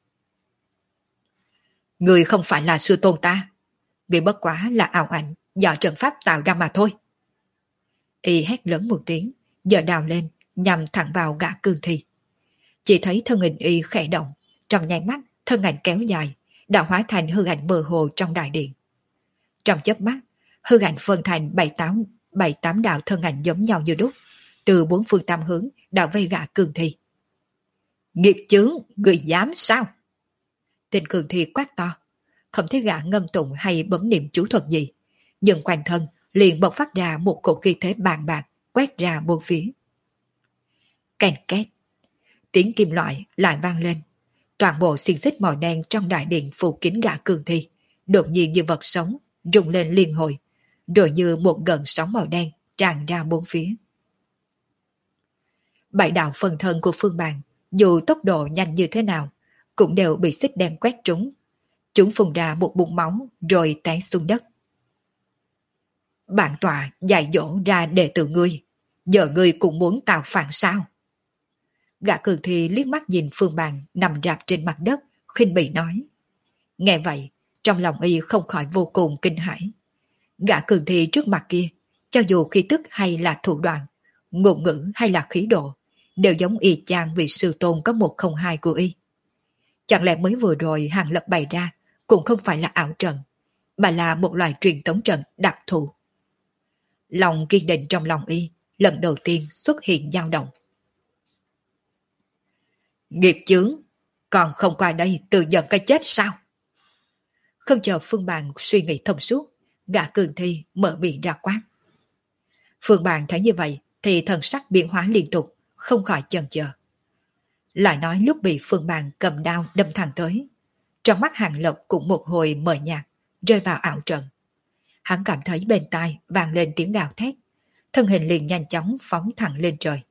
A: Người không phải là sư tôn ta, người bất quá là ảo ảnh do trận pháp tạo ra mà thôi. Y hét lớn một tiếng, giơ đào lên nhằm thẳng vào gã cương thi. Chỉ thấy thân hình y khẽ động, trong nháy mắt thân ảnh kéo dài, đã hóa thành hư ảnh mơ hồ trong đại điện. Trong chớp mắt, hư ảnh phân thành 7-8 đạo thân ảnh giống nhau như đúc, từ bốn phương tám hướng đã vây gã cương thi. Nghiệp chướng, người dám sao? Tên cương thi quát to, không thấy gã ngâm tụng hay bấm niệm chú thuật gì, nhưng quanh thân liền bộc phát ra một cổ khí thế bàn bạc quét ra bốn phía. Kèn két, tiếng kim loại lại vang lên. Toàn bộ xiềng xích màu đen trong đại điện phủ kín gã cương thi, đột nhiên như vật sống, rung lên liên hồi, rồi như một gợn sóng màu đen tràn ra bốn phía. 7 đạo phần thân của Phương Bàn, dù tốc độ nhanh như thế nào, cũng đều bị xích đen quét trúng. Chúng phun ra một bụng máu rồi té xuống đất. Bản tọa dạy dỗ ra đệ tử ngươi, giờ ngươi cũng muốn tạo phản sao? Gã cương thi liếc mắt nhìn Phương Bàn nằm rạp trên mặt đất, khinh bỉ nói. Nghe vậy, trong lòng y không khỏi vô cùng kinh hãi. Gã cương thi trước mặt kia, cho dù khí tức hay là thủ đoạn, ngôn ngữ hay là khí độ, đều giống y chang vị sư tôn có 102 của y. Chẳng lẽ mới vừa rồi Hàng Lập bày ra cũng không phải là ảo trận, mà là một loại truyền tống trận đặc thù. Lòng kiên định trong lòng y lần đầu tiên xuất hiện dao động. Nghiệp chướng, còn không qua đây tự nhận cái chết sao? Không chờ Phương Bàn suy nghĩ thông suốt, gã cường thi mở miệng ra quát. Phương Bàn thấy như vậy thì thần sắc biến hóa liên tục, không khỏi chần chờ. Lại nói lúc bị Phương Bàn cầm đao đâm thẳng tới, trong mắt Hàng Lập cũng một hồi mờ nhạt, rơi vào ảo trận. Hắn cảm thấy bên tai vang lên tiếng gào thét, thân hình liền nhanh chóng phóng thẳng lên trời.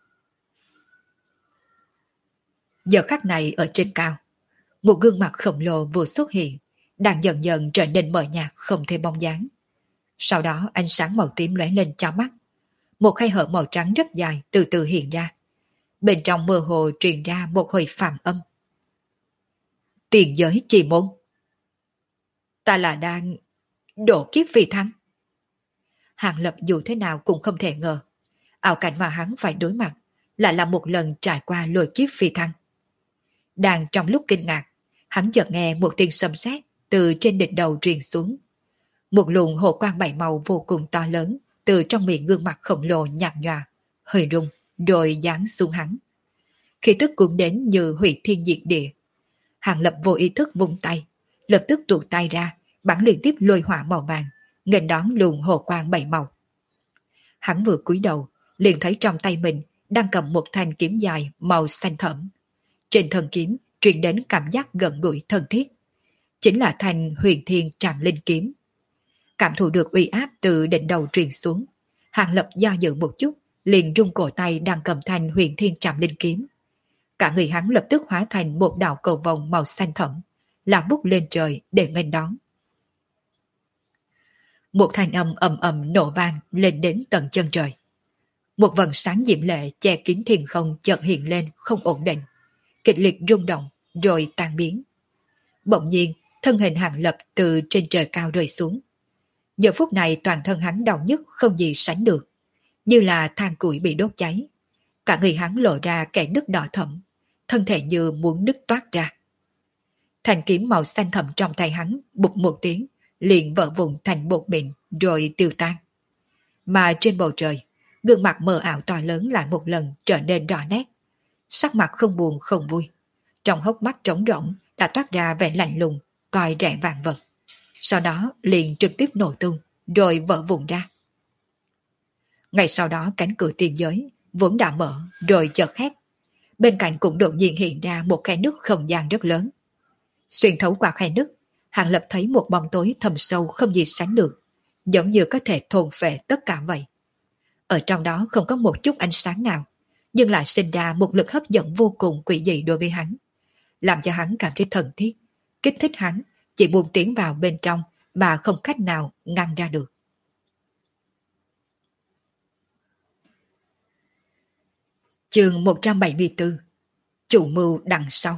A: Giờ khắc này ở trên cao, một gương mặt khổng lồ vừa xuất hiện, đang dần dần trở nên mờ nhạt không thể bóng dáng. Sau đó ánh sáng màu tím lóe lên chói mắt, một khe hở màu trắng rất dài từ từ hiện ra. Bên trong mơ hồ truyền ra một hồi phàm âm. Tiền giới trì môn. Ta là đang độ kiếp phi thăng. Hàng Lập dù thế nào cũng không thể ngờ, ảo cảnh mà hắn phải đối mặt lại là một lần trải qua lôi kiếp phi thăng. Đang trong lúc kinh ngạc, hắn chợt nghe một tiếng sấm sét từ trên đỉnh đầu truyền xuống. Một luồng hồ quang bảy màu vô cùng to lớn từ trong miệng gương mặt khổng lồ nhạt nhòa, hơi rung, rồi giáng xuống hắn. Khi tức cuốn đến như hủy thiên diệt địa. Hàng Lập vô ý thức vung tay, lập tức tuột tay ra, bắn liên tiếp lôi hỏa màu vàng, nghênh đón luồng hồ quang bảy màu. Hắn vừa cúi đầu, liền thấy trong tay mình đang cầm một thanh kiếm dài màu xanh thẫm. Trên thân kiếm truyền đến cảm giác gần gũi thân thiết. Chính là thanh huyền thiên trảm linh kiếm. Cảm thụ được uy áp từ đỉnh đầu truyền xuống, Hàng Lập do dự một chút, liền rung cổ tay đang cầm thanh huyền thiên trảm linh kiếm. Cả người hắn lập tức hóa thành một đạo cầu vồng màu xanh thẫm, làm bút lên trời để nghênh đón. Một thanh âm ầm ầm nổ vang lên đến tận chân trời. Một vầng sáng diễm lệ che kín thiên không chợt hiện lên không ổn định, kịch liệt rung động rồi tan biến. Bỗng nhiên, thân hình Hàng Lập từ trên trời cao rơi xuống. Giờ phút này toàn thân hắn đau nhức không gì sánh được, như là than củi bị đốt cháy. Cả người hắn lộ ra kẻ nứt đỏ thẫm, thân thể như muốn nứt toát ra. Thanh kiếm màu xanh thẫm trong tay hắn bụp một tiếng, liền vỡ vụn thành bột mịn rồi tiêu tan. Mà trên bầu trời, gương mặt mờ ảo to lớn lại một lần trở nên rõ nét. Sắc mặt không buồn không vui, trong hốc mắt trống rỗng đã toát ra vẻ lạnh lùng, coi rẻ vàng vật. Sau đó liền trực tiếp nổ tung, rồi vỡ vụn ra. Ngay sau đó cánh cửa tiên giới vốn đã mở rồi chợt khép. Bên cạnh cũng đột nhiên hiện ra một khe nứt không gian rất lớn. Xuyên thấu qua khe nứt, Hàng Lập thấy một bóng tối thâm sâu không gì sánh được, giống như có thể thôn phệ tất cả vậy. Ở trong đó không có một chút ánh sáng nào, nhưng lại sinh ra một lực hấp dẫn vô cùng quỷ dị đối với hắn, làm cho hắn cảm thấy thân thiết, kích thích hắn chỉ muốn tiến vào bên trong mà không cách nào ngăn ra được. Chương 174. Chủ mưu đằng sau.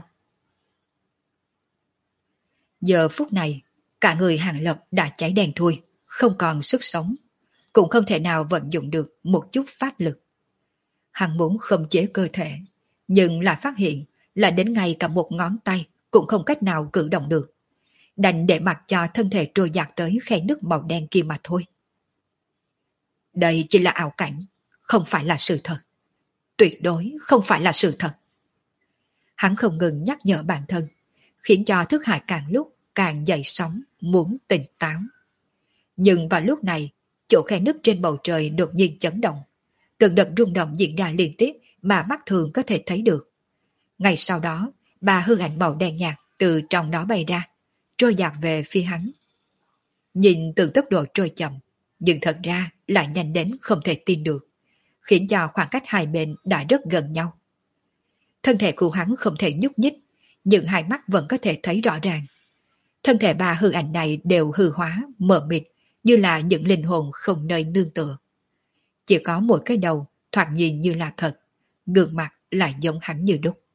A: Giờ phút này, cả người Hàng Lập đã cháy đen thui, không còn sức sống, cũng không thể nào vận dụng được một chút pháp lực. Hắn muốn khống chế cơ thể, nhưng lại phát hiện là đến ngay cả một ngón tay cũng không cách nào cử động được. Đành để mặc cho thân thể trôi dạt tới khe nước màu đen kia mà thôi. Đây chỉ là ảo cảnh, không phải là sự thật. Tuyệt đối không phải là sự thật. Hắn không ngừng nhắc nhở bản thân, khiến cho thức hải càng lúc càng dậy sóng, muốn tỉnh táo. Nhưng vào lúc này, chỗ khe nứt trên bầu trời đột nhiên chấn động. Từng đợt rung động diễn ra liên tiếp mà mắt thường có thể thấy được. Ngay sau đó, ba hư ảnh màu đen nhạt từ trong đó bay ra, trôi dạt về phía hắn. Nhìn từ tốc độ trôi chậm, nhưng thật ra lại nhanh đến không thể tin được, khiến cho khoảng cách hai bên đã rất gần nhau. Thân thể của hắn không thể nhúc nhích, nhưng hai mắt vẫn có thể thấy rõ ràng. Thân thể ba hư ảnh này đều hư hóa, mờ mịt, như là những linh hồn không nơi nương tựa. Chỉ có một cái đầu thoạt nhìn như là thật, gương mặt lại giống hắn như đúc.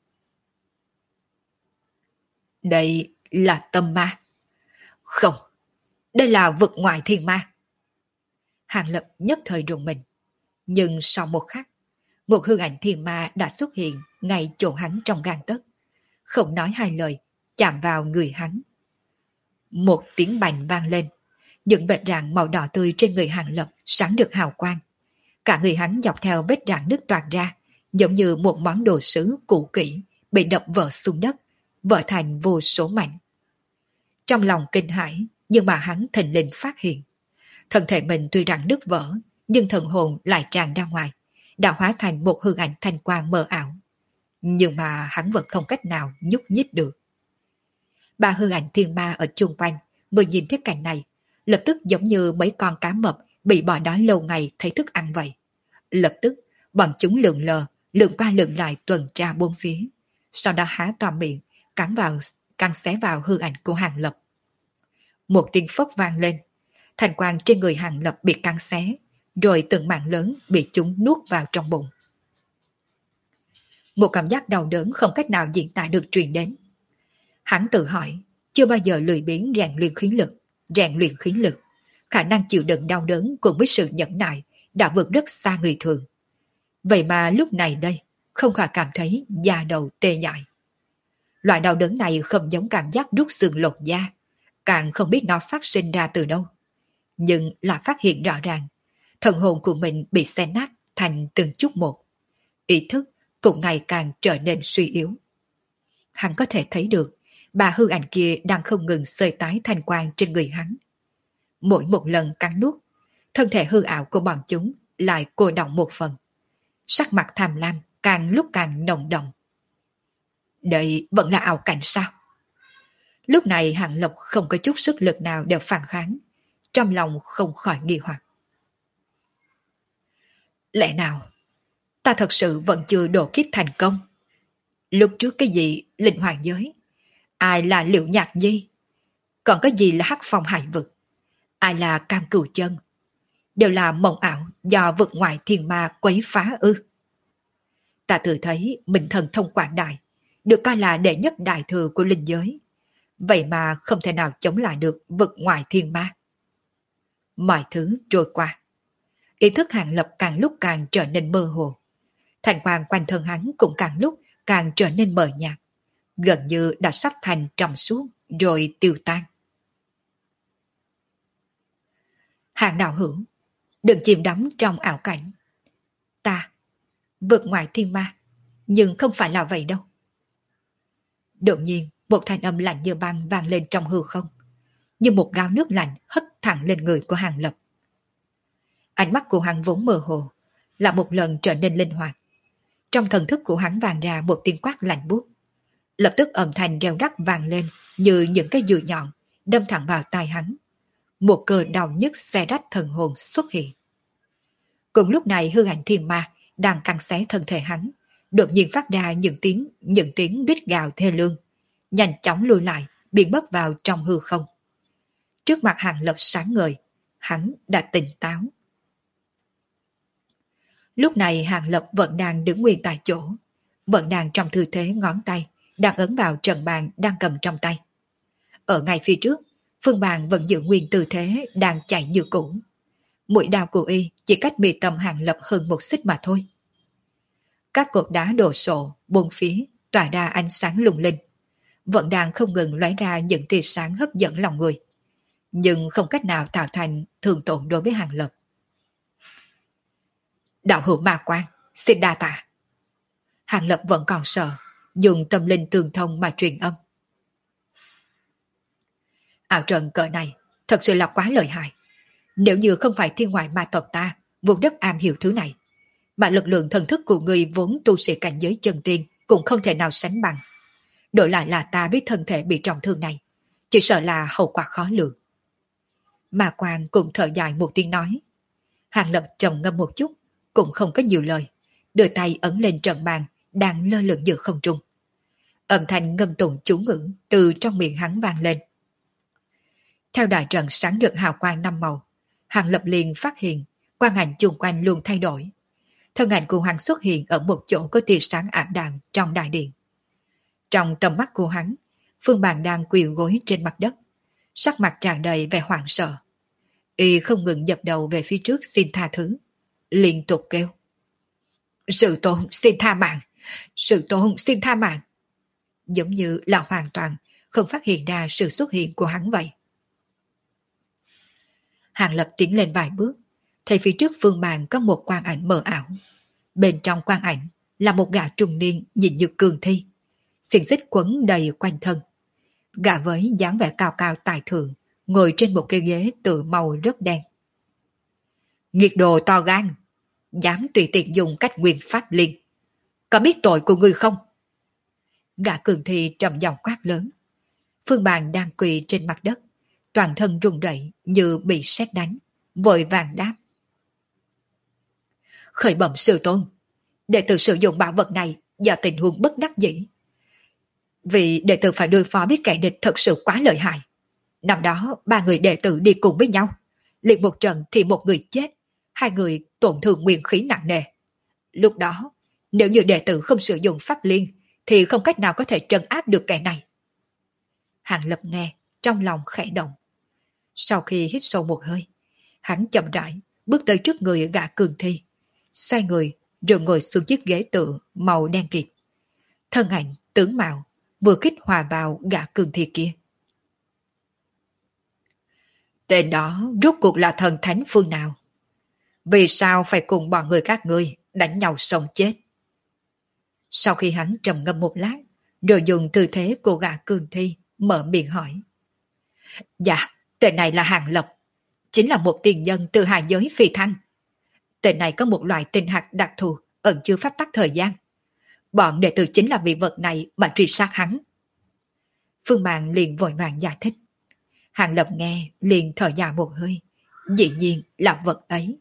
A: Đây là tâm ma. Không, đây là vực ngoại thiên ma. Hàng Lập nhất thời rùng mình. Nhưng sau một khắc, một hư ảnh thiên ma đã xuất hiện ngay chỗ hắn trong gang tấc. Không nói hai lời, chạm vào người hắn. Một tiếng bành vang lên. Những vết rạn màu đỏ tươi trên người Hàng Lập sáng được hào quang. Cả người hắn dọc theo vết rạn nứt toạc ra, giống như một món đồ sứ cũ kỹ bị đập vỡ xuống đất, vỡ thành vô số mảnh. Trong lòng kinh hãi, nhưng mà hắn thình lình phát hiện. Thân thể mình tuy rằng nứt vỡ, nhưng thần hồn lại tràn ra ngoài, đã hóa thành một hư ảnh thanh quang mờ ảo. Nhưng mà hắn vẫn không cách nào nhúc nhích được. Ba hư ảnh thiên ma ở chung quanh, vừa nhìn thấy cảnh này, lập tức giống như mấy con cá mập bị bỏ đói lâu ngày thấy thức ăn vậy. Lập tức, bọn chúng lượn lờ, lượn qua lượn lại tuần tra bốn phía. Sau đó há to miệng, cắn xé vào hư ảnh của Hàng Lập. Một tiếng phốc vang lên, thành quang trên người Hàng Lập bị cắn xé, rồi từng mảng lớn bị chúng nuốt vào trong bụng. Một cảm giác đau đớn không cách nào diễn tả được truyền đến. Hắn tự hỏi, chưa bao giờ lười biếng rèn luyện khí lực, khả năng chịu đựng đau đớn cùng với sự nhẫn nại đã vượt rất xa người thường. Vậy mà lúc này đây, không khỏi cảm thấy da đầu tê dại. Loại đau đớn này không giống cảm giác rút xương lột da, càng không biết nó phát sinh ra từ đâu. Nhưng là phát hiện rõ ràng, thần hồn của mình bị xé nát thành từng chút một. Ý thức cũng ngày càng trở nên suy yếu. Hắn có thể thấy được, bà hư ảnh kia đang không ngừng xơi tái thanh quang trên người hắn. Mỗi một lần cắn nuốt, thân thể hư ảo của bọn chúng lại cô động một phần. Sắc mặt tham lam càng lúc càng nồng đậm. Đây vẫn là ảo cảnh sao? Lúc này Hàng Lập không có chút sức lực nào để phản kháng, trong lòng không khỏi nghi hoặc. Lẽ nào ta thật sự vẫn chưa độ kiếp thành công? Lúc trước cái gì linh hoàng giới, ai là Liệu Nhạc Nhi, còn cái gì là Hắc Phong Hải Vực, ai là Cam Cửu Chân, đều là mộng ảo do vực ngoại thiên ma quấy phá ư? Ta tự thấy mình thần thông quảng đại, được coi là đệ nhất đại thừa của linh giới, vậy mà không thể nào chống lại được vực ngoại thiên ma. Mọi thứ trôi qua, ý thức Hàng Lập càng lúc càng trở nên mơ hồ, thành quang quanh thân hắn cũng càng lúc càng trở nên mờ nhạt, gần như đã sắp thành trong suốt rồi tiêu tan. Hàng đạo hữu, đừng chìm đắm trong ảo cảnh. Ta vượt ngoài thiên ma, nhưng không phải là vậy đâu. Đột nhiên một thanh âm lạnh như băng vang lên trong hư không, như một gáo nước lạnh hất thẳng lên người của Hàng Lập. Ánh mắt của hắn vốn mơ hồ, là một lần trở nên linh hoạt. Trong thần thức của hắn vang ra một tiếng quát lạnh buốt, lập tức âm thanh reo rắc vang lên như những cái dùi nhọn đâm thẳng vào tai hắn. Một cơn đau nhức xé rách thần hồn xuất hiện. Cùng lúc này hư ảnh thiên ma đang cắn xé thân thể hắn, đột nhiên phát ra những tiếng rít gào thê lương, nhanh chóng lùi lại, biến mất vào trong hư không. Trước mặt Hàng Lập sáng ngời, hắn đã tỉnh táo. Lúc này Hàng Lập vẫn đang đứng nguyên tại chỗ, vẫn đang trong tư thế ngón tay đang ấn vào trận bàn đang cầm trong tay. Ở ngay phía trước, Phương Bàn vẫn giữ nguyên tư thế đang chạy như cũ. Mũi đao của y chỉ cách mi tâm Hàng Lập hơn một xích mà thôi. Các cột đá đồ sộ bốn phía tỏa ra ánh sáng lung linh, vẫn đang không ngừng lóe ra những tia sáng hấp dẫn lòng người, nhưng không cách nào tạo thành thương tổn đối với Hàng Lập. Đạo hữu ma quan, xin đa tạ. Hàng Lập vẫn còn sợ, dùng tâm linh tương thông mà truyền âm. Ảo trận cỡ này thật sự là quá lợi hại. Nếu như không phải thiên ngoại ma tộc ta vốn rất am hiểu thứ này, mà lực lượng thần thức của người vốn tu sĩ cảnh giới chân tiên cũng không thể nào sánh bằng. Đổi lại là ta biết thân thể bị trọng thương này, chỉ sợ là hậu quả khó lường. Ma quan cũng thở dài một tiếng nói. Hàng Lập trầm ngâm một chút, cũng không có nhiều lời, đưa tay ấn lên trận bàn đang lơ lửng giữa không trung. Âm thanh ngâm tụng chú ngữ từ trong miệng hắn vang lên. Theo đại trận sáng rực hào quang năm màu, Hàng Lập liền phát hiện quang ảnh chung quanh luôn thay đổi. Thân ảnh của hắn xuất hiện ở một chỗ có tia sáng ảm đạm trong đại điện. Trong tầm mắt của hắn, Phương Bàn đang quỳ gối trên mặt đất, sắc mặt tràn đầy vẻ hoảng sợ. Y không ngừng dập đầu về phía trước xin tha thứ, liên tục kêu: Sư tôn xin tha mạng, sư tôn xin tha mạng. Giống như là hoàn toàn không phát hiện ra sự xuất hiện của hắn vậy. Hàng Lập tiến lên vài bước, thấy phía trước Phương Bàn có một quang ảnh mờ ảo. Bên trong quang ảnh là một gã trung niên nhìn như cường thi, xiềng xích quấn đầy quanh thân. Gã với dáng vẻ cao cao tài thượng, ngồi trên một cái ghế tự màu rất đen. Nghiệt đồ to gan, dám tùy tiện dùng cách nguyên pháp liên, có biết tội của ngươi không? Gã cường thi trầm giọng quát lớn. Phương Bàn đang quỳ trên mặt đất, toàn thân run rẩy như bị sét đánh, vội vàng đáp: Khởi bẩm sư tôn, đệ tử sử dụng bảo vật này do tình huống bất đắc dĩ. Vì đệ tử phải đối phó với kẻ địch thật sự quá lợi hại. Năm đó 3 người đệ tử đi cùng với nhau, liền một trận thì một người chết, 2 người tổn thương nguyên khí nặng nề. Lúc đó, nếu như đệ tử không sử dụng pháp liên, thì không cách nào có thể trấn áp được kẻ này. Hàng Lập nghe, trong lòng khẽ động. Sau khi hít sâu một hơi, hắn chậm rãi bước tới trước người gã cường thi, xoay người rồi ngồi xuống chiếc ghế tựa màu đen kịt. Thân ảnh tướng mạo vừa khích hòa vào gã cường thi kia. Tên đó rốt cuộc là thần thánh phương nào? Vì sao phải cùng bọn người các ngươi đánh nhau sống chết? Sau khi hắn trầm ngâm một lát, rồi dùng tư thế của gã cường thi mở miệng hỏi. Dạ, tên này là Hàng Lập, chính là một tiền nhân từ hai giới phi thăng. Tên này có một loại tinh hạt đặc thù ẩn chứa pháp tắc thời gian. Bọn đệ tử chính là vì vật này mà truy sát hắn. Phương Bàn liền vội vàng giải thích. Hàng Lập nghe liền thở dài một hơi. Dĩ nhiên là vật ấy.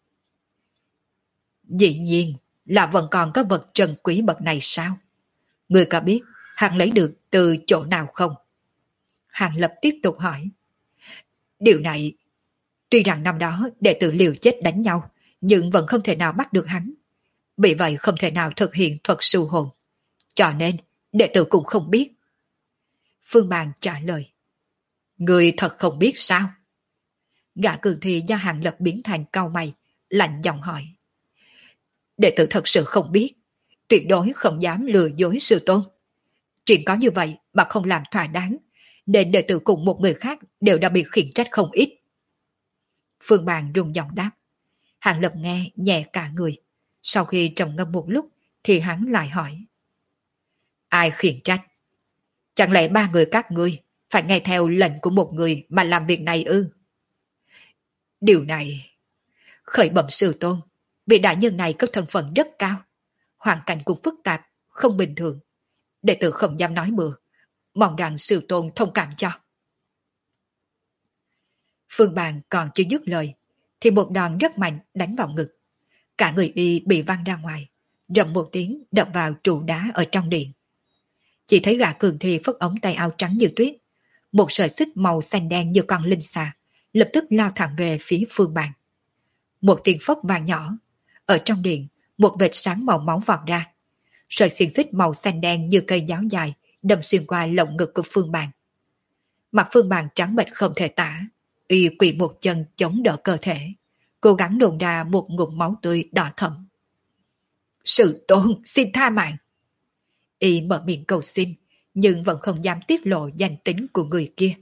A: Dĩ nhiên là vẫn còn có vật trân quý bậc này sao? Người có biết hắn lấy được từ chỗ nào không? Hàng Lập tiếp tục hỏi. Điều này, tuy rằng năm đó đệ tử liều chết đánh nhau, nhưng vẫn không thể nào bắt được hắn. Vì vậy không thể nào thực hiện thuật siêu hồn. Cho nên, đệ tử cũng không biết. Phương Bàn trả lời. Người thật không biết sao? Gã cường thi do Hàng Lập biến thành cau mày, lạnh giọng hỏi. Đệ tử thật sự không biết, tuyệt đối không dám lừa dối sư tôn. Chuyện có như vậy mà không làm thỏa đáng, nên đệ tử cùng một người khác đều đã bị khiển trách không ít. Phương Bàn rung giọng đáp. Hàng Lập nghe nhẹ cả người. Sau khi trầm ngâm một lúc thì hắn lại hỏi. Ai khiển trách? Chẳng lẽ ba người các ngươi phải nghe theo lệnh của một người mà làm việc này ư? Điều này... Khởi bẩm sư tôn, vị đại nhân này có thân phận rất cao. Hoàn cảnh cũng phức tạp, không bình thường. Đệ tử không dám nói bừa. Mong rằng sư tôn thông cảm cho. Phương Bàn còn chưa dứt lời thì một đòn rất mạnh đánh vào ngực. Cả người y bị văng ra ngoài, rầm một tiếng đập vào trụ đá ở trong điện. Chỉ thấy gã cường thi phất ống tay áo trắng như tuyết, một sợi xích màu xanh đen như con linh xà, lập tức lao thẳng về phía Phương Bàn. Một tiếng phất vang nhỏ, ở trong điện, một vệt sáng màu máu vọt ra. Sợi xiềng xích màu xanh đen như cây giáo dài đâm xuyên qua lồng ngực của Phương Bàn. Mặt Phương Bàn trắng bệch không thể tả, y quỳ một chân chống đỡ cơ thể, cố gắng nôn ra một ngụm máu tươi đỏ thẫm. Sư tôn, xin tha mạng. Y mở miệng cầu xin, nhưng vẫn không dám tiết lộ danh tính của người kia.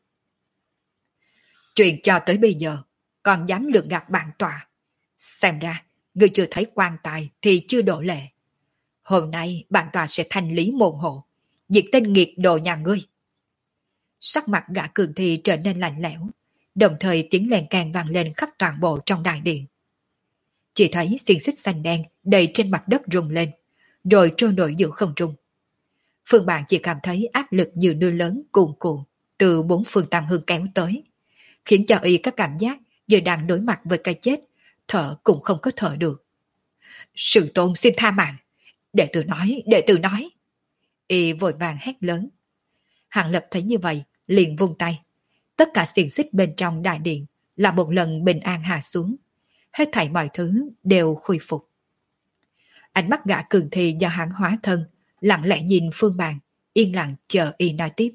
A: Chuyện cho tới bây giờ, còn dám lường gạt bản tọa. Xem ra, người chưa thấy quan tài thì chưa đổ lệ. Hôm nay bản tọa sẽ thanh lý môn hộ, diệt tên nghiệt đồ nhà ngươi. Sắc mặt gã cường thi trở nên lạnh lẽo, đồng thời tiếng len can vang lên khắp toàn bộ trong đại điện. Chỉ thấy xiềng xích xanh đen đầy trên mặt đất rung lên, rồi trôi nổi giữa không trung. Phương Bạn chỉ cảm thấy áp lực như núi lớn cuồn cuộn từ bốn phương tam hướng kéo tới, khiến cho y có cảm giác như đang đối mặt với cái chết, thở cũng không có thở được. Sư tôn xin tha mạng, đệ tử nói. Y vội vàng hét lớn. Hàng Lập thấy như vậy, liền vung tay. Tất cả xiềng xích bên trong đại điện là một lần bình an hạ xuống. Hết thảy mọi thứ đều khôi phục. Ánh mắt gã cường thi do hắn hóa thân, lặng lẽ nhìn Phương Bàn, yên lặng chờ y nói tiếp.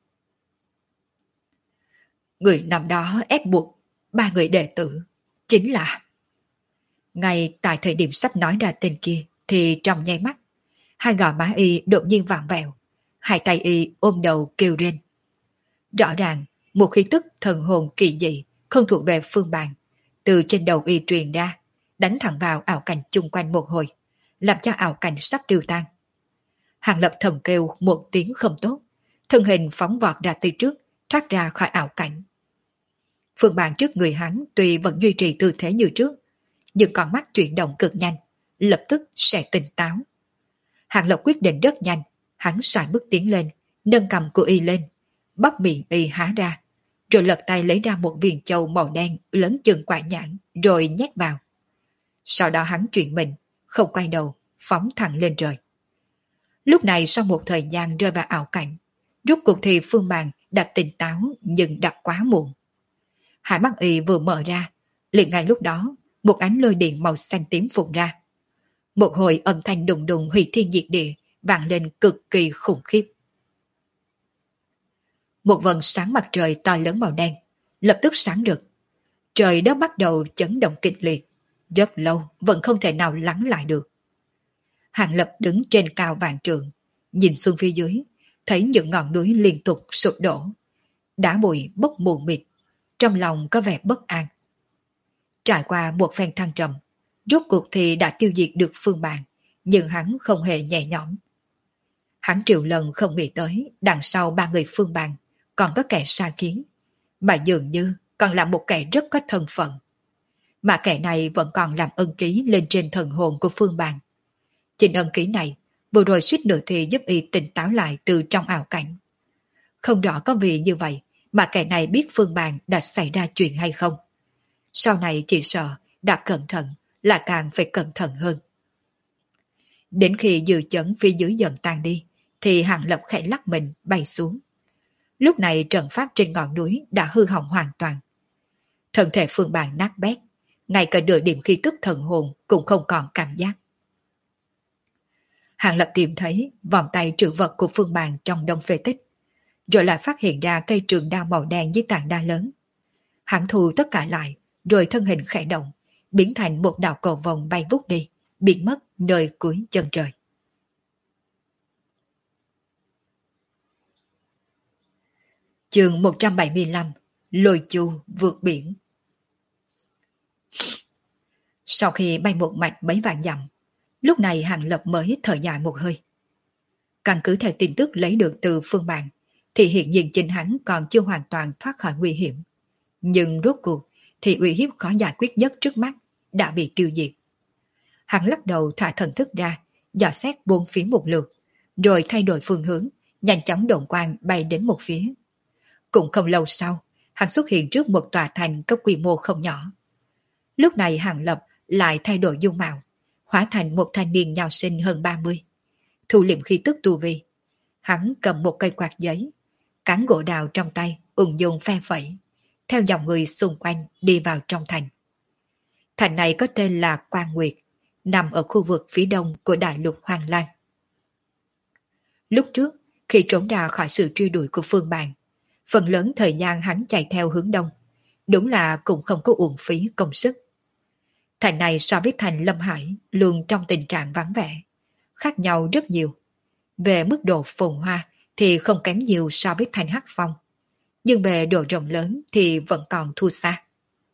A: Người năm đó ép buộc ba người đệ tử, chính là... Ngay tại thời điểm sắp nói ra tên kia, thì trong nháy mắt, hai gò má y đột nhiên vặn vẹo, hai tay y ôm đầu kêu rên. Rõ ràng, một khí tức thần hồn kỳ dị, không thuộc về Phương Bàn, từ trên đầu y truyền ra, đánh thẳng vào ảo cảnh chung quanh một hồi, làm cho ảo cảnh sắp tiêu tan. Hàng Lập thầm kêu một tiếng không tốt, thân hình phóng vọt ra từ trước, thoát ra khỏi ảo cảnh. Phương Bàn trước người hắn tuy vẫn duy trì tư thế như trước, nhưng con mắt chuyển động cực nhanh, lập tức sẽ tỉnh táo. Hàng Lập quyết định rất nhanh, hắn sải bước tiến lên, nâng cầm của y lên, bắp miệng y há ra, rồi lật tay lấy ra một viên châu màu đen lớn chừng quả nhãn, rồi nhét vào. Sau đó hắn chuyển mình, không quay đầu, phóng thẳng lên trời. Lúc này sau một thời gian rơi vào ảo cảnh, rốt cuộc thì Phương Bàn đã tỉnh táo nhưng đã quá muộn. Hai mắt y vừa mở ra, liền ngay lúc đó, một ánh lôi điện màu xanh tím phun ra. Một hồi âm thanh đùng đùng hủy thiên diệt địa vang lên cực kỳ khủng khiếp. Một vầng sáng mặt trời to lớn màu đen lập tức sáng rực. Trời đất bắt đầu chấn động kịch liệt, rất lâu vẫn không thể nào lắng lại được. Hàng Lập đứng trên cao vạn trượng, nhìn xuống phía dưới, thấy những ngọn núi liên tục sụp đổ, đá bụi bốc mù mịt, trong lòng có vẻ bất an. Trải qua một phen thăng trầm, rốt cuộc thì đã tiêu diệt được Phương Bàn, nhưng hắn không hề nhẹ nhõm. Hắn triệu lần không nghĩ tới đằng sau ba người Phương Bàn còn có kẻ xa kiến, mà dường như còn là một kẻ rất có thân phận. Mà kẻ này vẫn còn làm ân ký lên trên thần hồn của Phương Bàn. Chính ân ký này vừa rồi suýt nữa thì giúp y tỉnh táo lại từ trong ảo cảnh. Không rõ có vì như vậy mà kẻ này biết Phương Bàn đã xảy ra chuyện hay không. Sau này chỉ sợ đã cẩn thận là càng phải cẩn thận hơn. Đến khi dư chấn phía dưới dần tan đi, thì Hàng Lập khẽ lắc mình bay xuống. Lúc này trận pháp trên ngọn núi đã hư hỏng hoàn toàn. Thân thể Phương Bàn nát bét, ngay cả nửa điểm khí tức thần hồn cũng không còn cảm giác. Hàng Lập tìm thấy vòng tay trữ vật của Phương Bàn trong đống phế tích, rồi lại phát hiện ra cây trường đao màu đen với tảng đá lớn. Hắn thu tất cả lại, rồi thân hình khẽ động, biến thành một đạo cầu vồng bay vút đi, biến mất nơi cuối chân trời. Chương 175: Lôi chu vượt biển. Sau khi bay một mạch mấy vạn dặm, lúc này Hàng Lập mới thở dài một hơi. Căn cứ theo tin tức lấy được từ Phương Bàn, thì hiện nhiên chính hắn còn chưa hoàn toàn thoát khỏi nguy hiểm. Nhưng rốt cuộc thì uy hiếp khó giải quyết nhất trước mắt đã bị tiêu diệt. Hắn lắc đầu thả thần thức ra, dò xét bốn phía một lượt, rồi thay đổi phương hướng, nhanh chóng độn quang bay đến một phía. Cũng không lâu sau, hắn xuất hiện trước một tòa thành có quy mô không nhỏ. Lúc này Hàng Lập lại thay đổi dung mạo, hóa thành một thanh niên nho sinh hơn 30. Thu liệm khí tức tu vi. Hắn cầm một cây quạt giấy, cán gỗ đào trong tay, ung dung phe phẩy, theo dòng người xung quanh đi vào trong thành. Thành này có tên là Quan Nguyệt, nằm ở khu vực phía đông của đại lục Hoàng Lan. Lúc trước, khi trốn ra khỏi sự truy đuổi của Phương Bàn, phần lớn thời gian hắn chạy theo hướng đông, đúng là cũng không có uổng phí công sức. Thành này so với thành Lâm Hải luôn trong tình trạng vắng vẻ, khác nhau rất nhiều. Về mức độ phồn hoa thì không kém nhiều so với thành Hắc Phong, nhưng về độ rộng lớn thì vẫn còn thua xa.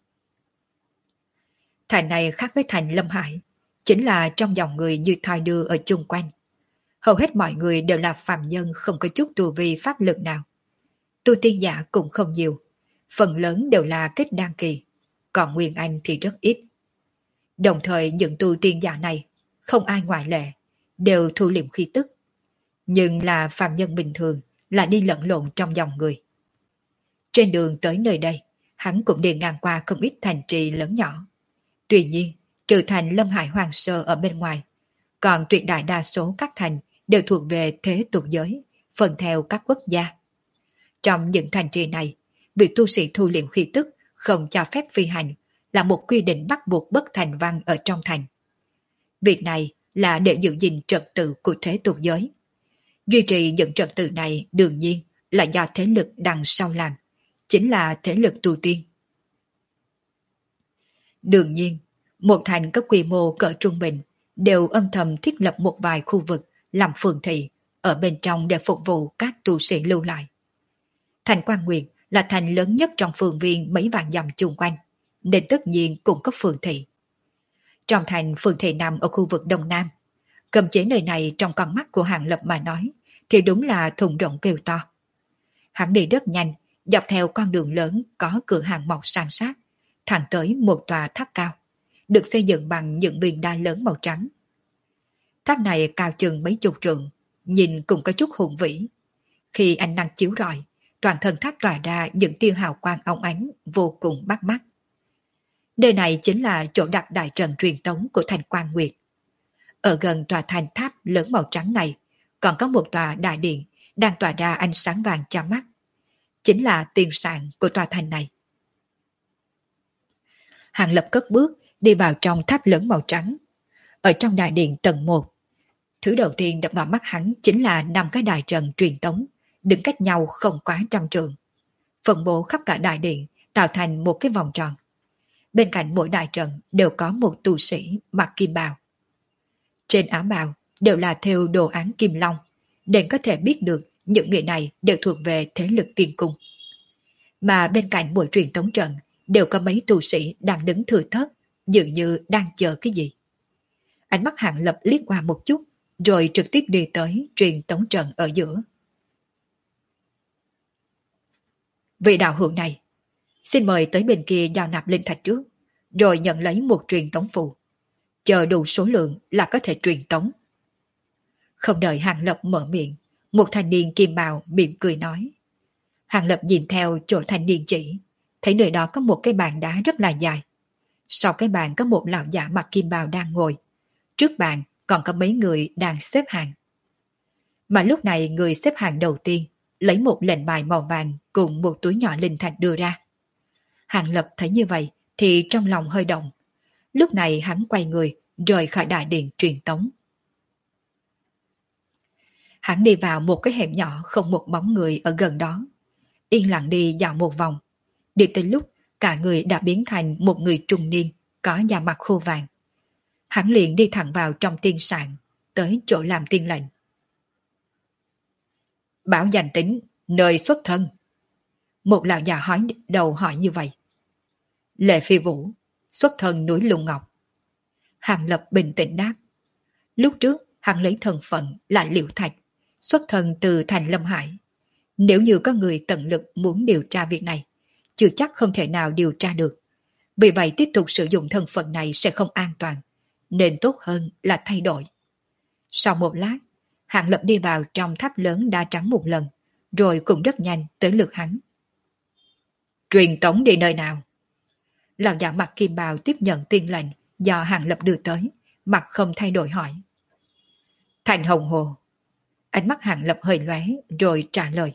A: Thành này khác với thành Lâm Hải, chính là trong dòng người như thoi đưa ở chung quanh. Hầu hết mọi người đều là phàm nhân không có chút tu vi pháp lực nào. Tu tiên giả cũng không nhiều, phần lớn đều là kết đan kỳ, còn Nguyên Anh thì rất ít. Đồng thời những tu tiên giả này, không ai ngoại lệ, đều thu liệm khí tức. Nhưng là phàm nhân bình thường, là đi lẫn lộn trong dòng người. Trên đường tới nơi đây, hắn cũng đi ngang qua không ít thành trì lớn nhỏ. Tuy nhiên, trừ thành Lâm Hải Hoàng Sơ ở bên ngoài, còn tuyệt đại đa số các thành đều thuộc về thế tục giới, phần theo các quốc gia. Trong những thành trì này, việc tu sĩ thu liệm khí tức không cho phép phi hành là một quy định bắt buộc bất thành văn ở trong thành. Việc này là để giữ gìn trật tự của thế tục giới. Duy trì những trật tự này đương nhiên là do thế lực đằng sau làm, chính là thế lực tu tiên. Đương nhiên, một thành có quy mô cỡ trung bình đều âm thầm thiết lập một vài khu vực làm phường thị ở bên trong để phục vụ các tu sĩ lưu lại. Thành Quan Nguyệt là thành lớn nhất trong phường viên mấy vạn dặm chung quanh, nên tất nhiên cũng có phường thị. Trong thành phường thị nằm ở khu vực Đông Nam, cầm chế nơi này trong con mắt của Hàng Lập mà nói, thì đúng là thùng rộng kêu to. Hắn đi rất nhanh, dọc theo con đường lớn có cửa hàng màu san sát, thẳng tới một tòa tháp cao, được xây dựng bằng những viên đá lớn màu trắng. Tháp này cao chừng mấy chục trượng, nhìn cũng có chút hùng vĩ. Khi ánh nắng chiếu rọi, toàn thân tháp tỏa ra những tia hào quang óng ánh vô cùng bắt mắt. Nơi này chính là chỗ đặt đại trận truyền tống của thành Quan Nguyệt. Ở gần tòa thành tháp lớn màu trắng này, còn có một tòa đại điện đang tỏa ra ánh sáng vàng chói mắt. Chính là tiền sạn của tòa thành này. Hàng Lập cất bước đi vào trong tháp lớn màu trắng. Ở trong đại điện tầng 1, thứ đầu tiên đập vào mắt hắn chính là 5 cái đại trận truyền tống, đứng cách nhau không quá 100 trượng. Phân bố khắp cả đại điện, tạo thành một cái vòng tròn. Bên cạnh mỗi đại trận đều có một tu sĩ mặc kim bào. Trên áo bào đều là thêu đồ án kim long, nên có thể biết được những người này đều thuộc về thế lực tiên cung. Mà bên cạnh mỗi truyền tống trận đều có mấy tu sĩ đang đứng thưa thớt, dường như đang chờ cái gì. Ánh mắt Hàng Lập liếc qua một chút, rồi trực tiếp đi tới truyền tống trận ở giữa. Vị đạo hữu này, xin mời tới bên kia giao nạp linh thạch trước, rồi nhận lấy một truyền tống phù. Chờ đủ số lượng là có thể truyền tống. Không đợi Hàng Lập mở miệng, một thanh niên kim bào mỉm cười nói. Hàng Lập nhìn theo chỗ thanh niên chỉ, thấy nơi đó có một cái bàn đá rất là dài. Sau cái bàn có một lão giả mặc kim bào đang ngồi. Trước bàn còn có mấy người đang xếp hàng. Mà lúc này người xếp hàng đầu tiên lấy một lệnh bài màu vàng cùng một túi nhỏ linh thạch đưa ra. Hàng Lập thấy như vậy thì trong lòng hơi động. Lúc này hắn quay người rời khỏi đại điện truyền tống. Hắn đi vào một cái hẻm nhỏ không một bóng người ở gần đó. Yên lặng đi dạo một vòng. Đi tới lúc cả người đã biến thành một người trung niên có da mặt khô vàng. Hắn liền đi thẳng vào trong tiên sạn, tới chỗ làm tiên lệnh. Bảo danh tính, nơi xuất thân. Một lão già hỏi như vậy. Lệ Phi Vũ, xuất thân núi Lung Ngọc. Hàng Lập bình tĩnh đáp. Lúc trước hắn lấy thân phận là Liễu Thạch, xuất thân từ thành Lâm Hải. Nếu như có người tận lực muốn điều tra việc này, chưa chắc không thể nào điều tra được. Vì vậy tiếp tục sử dụng thân phận này sẽ không an toàn, nên tốt hơn là thay đổi. Sau một lát, Hàng Lập đi vào trong tháp lớn đá trắng một lần, rồi cũng rất nhanh tới lượt hắn. Truyền tống đi nơi nào? Lão giả mặc kim bào tiếp nhận tiên lệnh do Hàng Lập đưa tới, mặt không thay đổi hỏi. Thành Hồng Hồ. Ánh mắt Hàng Lập hơi lóe rồi trả lời.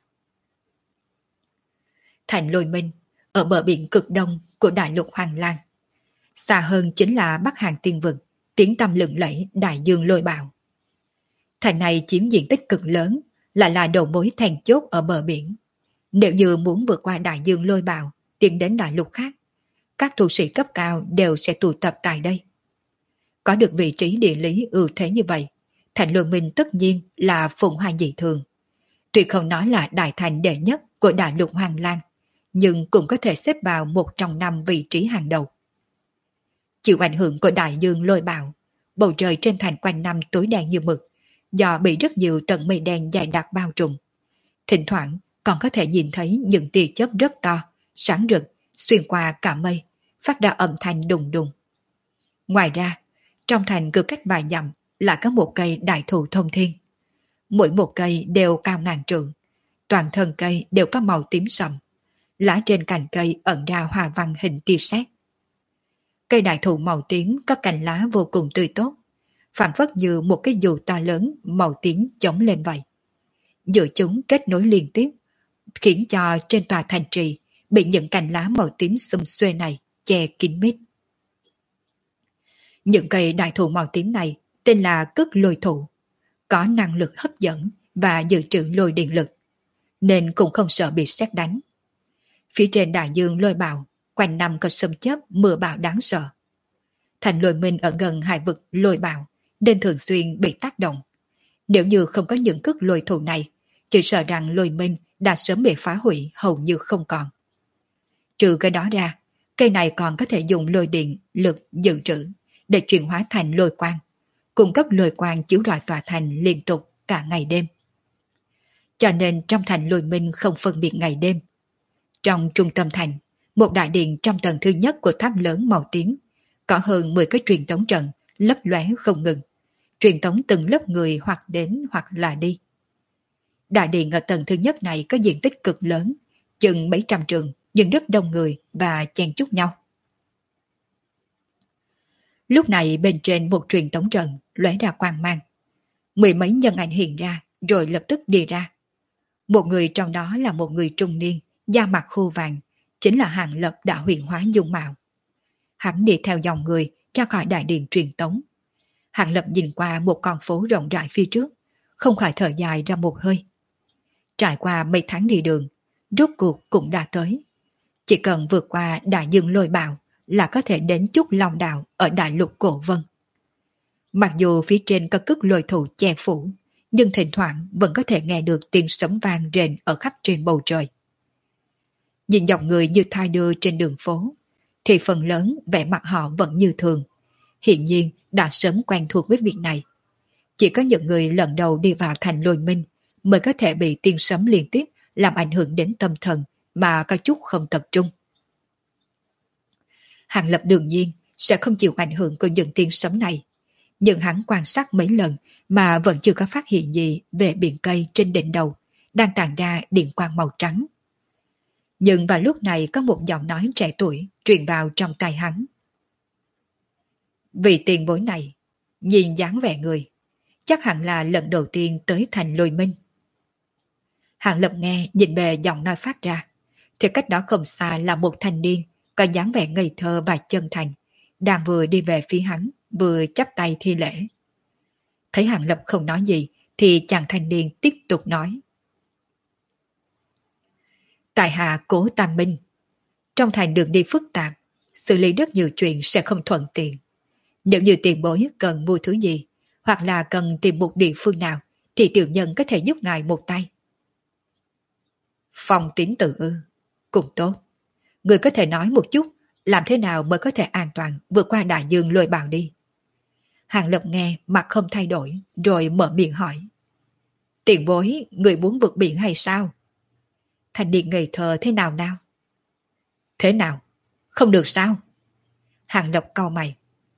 A: Thành Lôi Minh, ở bờ biển cực đông của đại lục Hoàng Lan. Xa hơn chính là Bắc Hàng Tiên Vực, tiếng tăm lừng lẫy đại dương lôi bạo. Thành này chiếm diện tích cực lớn, lại là đầu mối then chốt ở bờ biển. Nếu như muốn vượt qua đại dương lôi bạo, tiến đến đại lục khác, các tu sĩ cấp cao đều sẽ tụ tập tại đây. Có được vị trí địa lý ưu thế như vậy, Thành Lôi Minh tất nhiên là phồn hoa dị thường. Tuy không nói là đại thành đệ nhất của đại lục Hoàng Lan, nhưng cũng có thể xếp vào một trong 5 vị trí hàng đầu. Chịu ảnh hưởng của đại dương lôi bạo, bầu trời trên thành quanh năm tối đen như mực, do bị rất nhiều tầng mây đen dày đặc bao trùm. Thỉnh thoảng còn có thể nhìn thấy những tia chớp rất to, sáng rực, xuyên qua cả mây, phát ra âm thanh đùng đùng. Ngoài ra, trong thành cứ cách vài dặm là có một cây đại thụ thông thiên. Mỗi một cây đều cao ngàn trượng, toàn thân cây đều có màu tím sậm. Lá trên cành cây ẩn ra hoa văn hình tia sét. Cây đại thụ màu tím có cành lá vô cùng tươi tốt, phản phất như một cái dù to lớn màu tím chống lên vậy. Giữa chúng kết nối liên tiếp, khiến cho trên tòa thành trì bị những cành lá màu tím xum xuê này che kín mít. Những cây đại thụ màu tím này tên là cất lôi thụ, có năng lực hấp dẫn và dự trữ lôi điện lực, nên cũng không sợ bị sét đánh. Phía trên đại dương lôi bạo, quanh năm có sấm chớp mưa bão đáng sợ. Thành Lôi Minh ở gần hải vực lôi bạo nên thường xuyên bị tác động. Nếu như không có những cước lôi thụ này, chỉ sợ rằng Lôi Minh đã sớm bị phá hủy hầu như không còn. Trừ cái đó ra, cây này còn có thể dùng lôi điện lực dự trữ để chuyển hóa thành lôi quang, cung cấp lôi quang chiếu rọi tòa thành liên tục cả ngày đêm. Cho nên trong thành Lôi Minh không phân biệt ngày đêm. Trong trung tâm thành, một đại điện trong tầng thứ nhất của tháp lớn màu tím, có hơn 10 cái truyền tống trận lấp lóe không ngừng, truyền tống từng lớp người hoặc đến hoặc là đi. Đại điện ở tầng thứ nhất này có diện tích cực lớn, chừng mấy trăm trường, nhưng rất đông người và chen chúc nhau. Lúc này bên trên một truyền tống trận lóe ra quang mang. Mười mấy nhân ảnh hiện ra rồi lập tức đi ra. Một người trong đó là một người trung niên, da mặt khô vàng, chính là Hàng Lập đã huyền hóa dung mạo. Hắn đi theo dòng người ra khỏi đại điện truyền tống. Hàng Lập nhìn qua một con phố rộng rãi phía trước, không khỏi thở dài ra một hơi. Trải qua mấy tháng đi đường, rốt cuộc cũng đã tới. Chỉ cần vượt qua đại dương lôi bạo là có thể đến Trúc Long Đạo ở đại lục Cổ Vân. Mặc dù phía trên có cức lôi thụ che phủ, nhưng thỉnh thoảng vẫn có thể nghe được tiếng sấm vang rền ở khắp trên bầu trời. Nhìn dòng người như thoi đưa trên đường phố, thì phần lớn vẻ mặt họ vẫn như thường. Hiển nhiên đã sớm quen thuộc với việc này. Chỉ có những người lần đầu đi vào thành Lôi Minh mới có thể bị tiếng sấm liên tiếp làm ảnh hưởng đến tâm thần mà có chút không tập trung. Hàng Lập đương nhiên sẽ không chịu ảnh hưởng của những tiếng sấm này. Nhưng hắn quan sát mấy lần mà vẫn chưa có phát hiện gì về biển cây trên đỉnh đầu đang tàn ra điện quang màu trắng. Nhưng vào lúc này có một giọng nói trẻ tuổi truyền vào trong tai hắn. Vì tiền bối này, nhìn dáng vẻ người, chắc hẳn là lần đầu tiên tới thành Lôi Minh. Hàng Lập nghe nhìn về giọng nói phát ra, thì cách đó không xa là một thanh niên có dáng vẻ ngây thơ và chân thành, đang vừa đi về phía hắn, vừa chắp tay thi lễ. Thấy Hàng Lập không nói gì, thì chàng thanh niên tiếp tục nói. Tại hạ Cố Tam Minh, trong thành đường đi phức tạp, xử lý rất nhiều chuyện sẽ không thuận tiện. Nếu như tiền bối cần mua thứ gì, hoặc là cần tìm một địa phương nào, thì tiểu nhân có thể giúp ngài một tay. Phong tín tự ư, cũng tốt. Người có thể nói một chút, làm thế nào mới có thể an toàn vượt qua đại dương lôi bào đi. Hàng Lập nghe mặt không thay đổi, rồi mở miệng hỏi. Tiền bối, người muốn vượt biển hay sao? Thanh niên ngây thơ thế nào nào? Thế nào? Không được sao? Hàng Lập cau mày.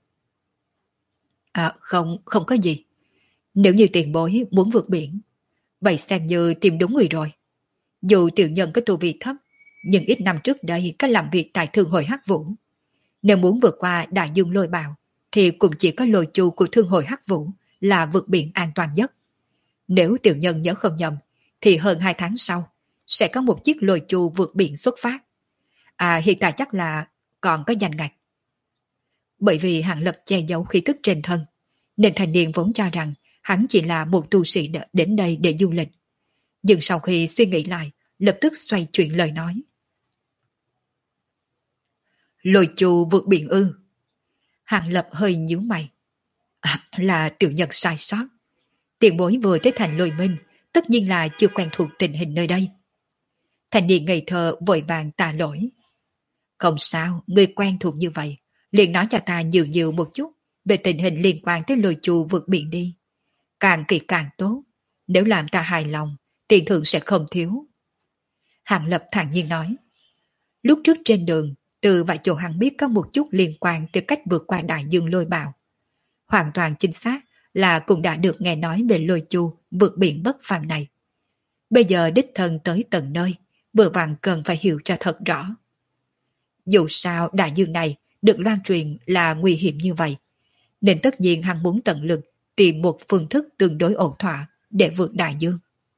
A: Không có gì. Nếu như tiền bối muốn vượt biển, vậy xem như tìm đúng người rồi. Dù tiểu nhân có tu vi thấp, nhưng ít năm trước đây có làm việc tại Thương hội Hắc Vũ. Nếu muốn vượt qua đại dương lôi bào, thì cũng chỉ có lôi chu của Thương hội Hắc Vũ là vượt biển an toàn nhất. Nếu tiểu nhân nhớ không nhầm, thì hơn 2 tháng sau, sẽ có một chiếc lôi chu vượt biển xuất phát. Hiện tại chắc là còn có danh ngạch. Bởi vì Hàng Lập che giấu khí tức trên thân, nên thanh niên vốn cho rằng hắn chỉ là một tu sĩ đến đây để du lịch. Nhưng sau khi suy nghĩ lại, lập tức xoay chuyển lời nói. Lôi chu vượt biển ư? Hàng Lập hơi nhíu mày. Là tiểu nhân sai sót. Tiền bối vừa tới thành Lôi Minh, tất nhiên là chưa quen thuộc tình hình nơi đây. Thanh niên ngây thơ vội vàng tạ lỗi. Không sao, người quen thuộc như vậy, liền nói cho ta nhiều nhiều một chút về tình hình liên quan tới lôi chu vượt biển đi. Càng kỳ càng tốt, nếu làm ta hài lòng, tiền thưởng sẽ không thiếu. Hàng Lập thản nhiên nói. Lúc trước trên đường, từ vài chỗ hắn biết có một chút liên quan tới cách vượt qua đại dương lôi bào. Hoàn toàn chính xác là cũng đã được nghe nói về lôi chu vượt biển bất phàm này. Bây giờ đích thân tới tận nơi, vừa vặn cần phải hiểu cho thật rõ. Dù sao đại dương này được loan truyền là nguy hiểm như vậy, nên tất nhiên hắn muốn tận lực tìm một phương thức tương đối ổn thỏa để vượt đại dương.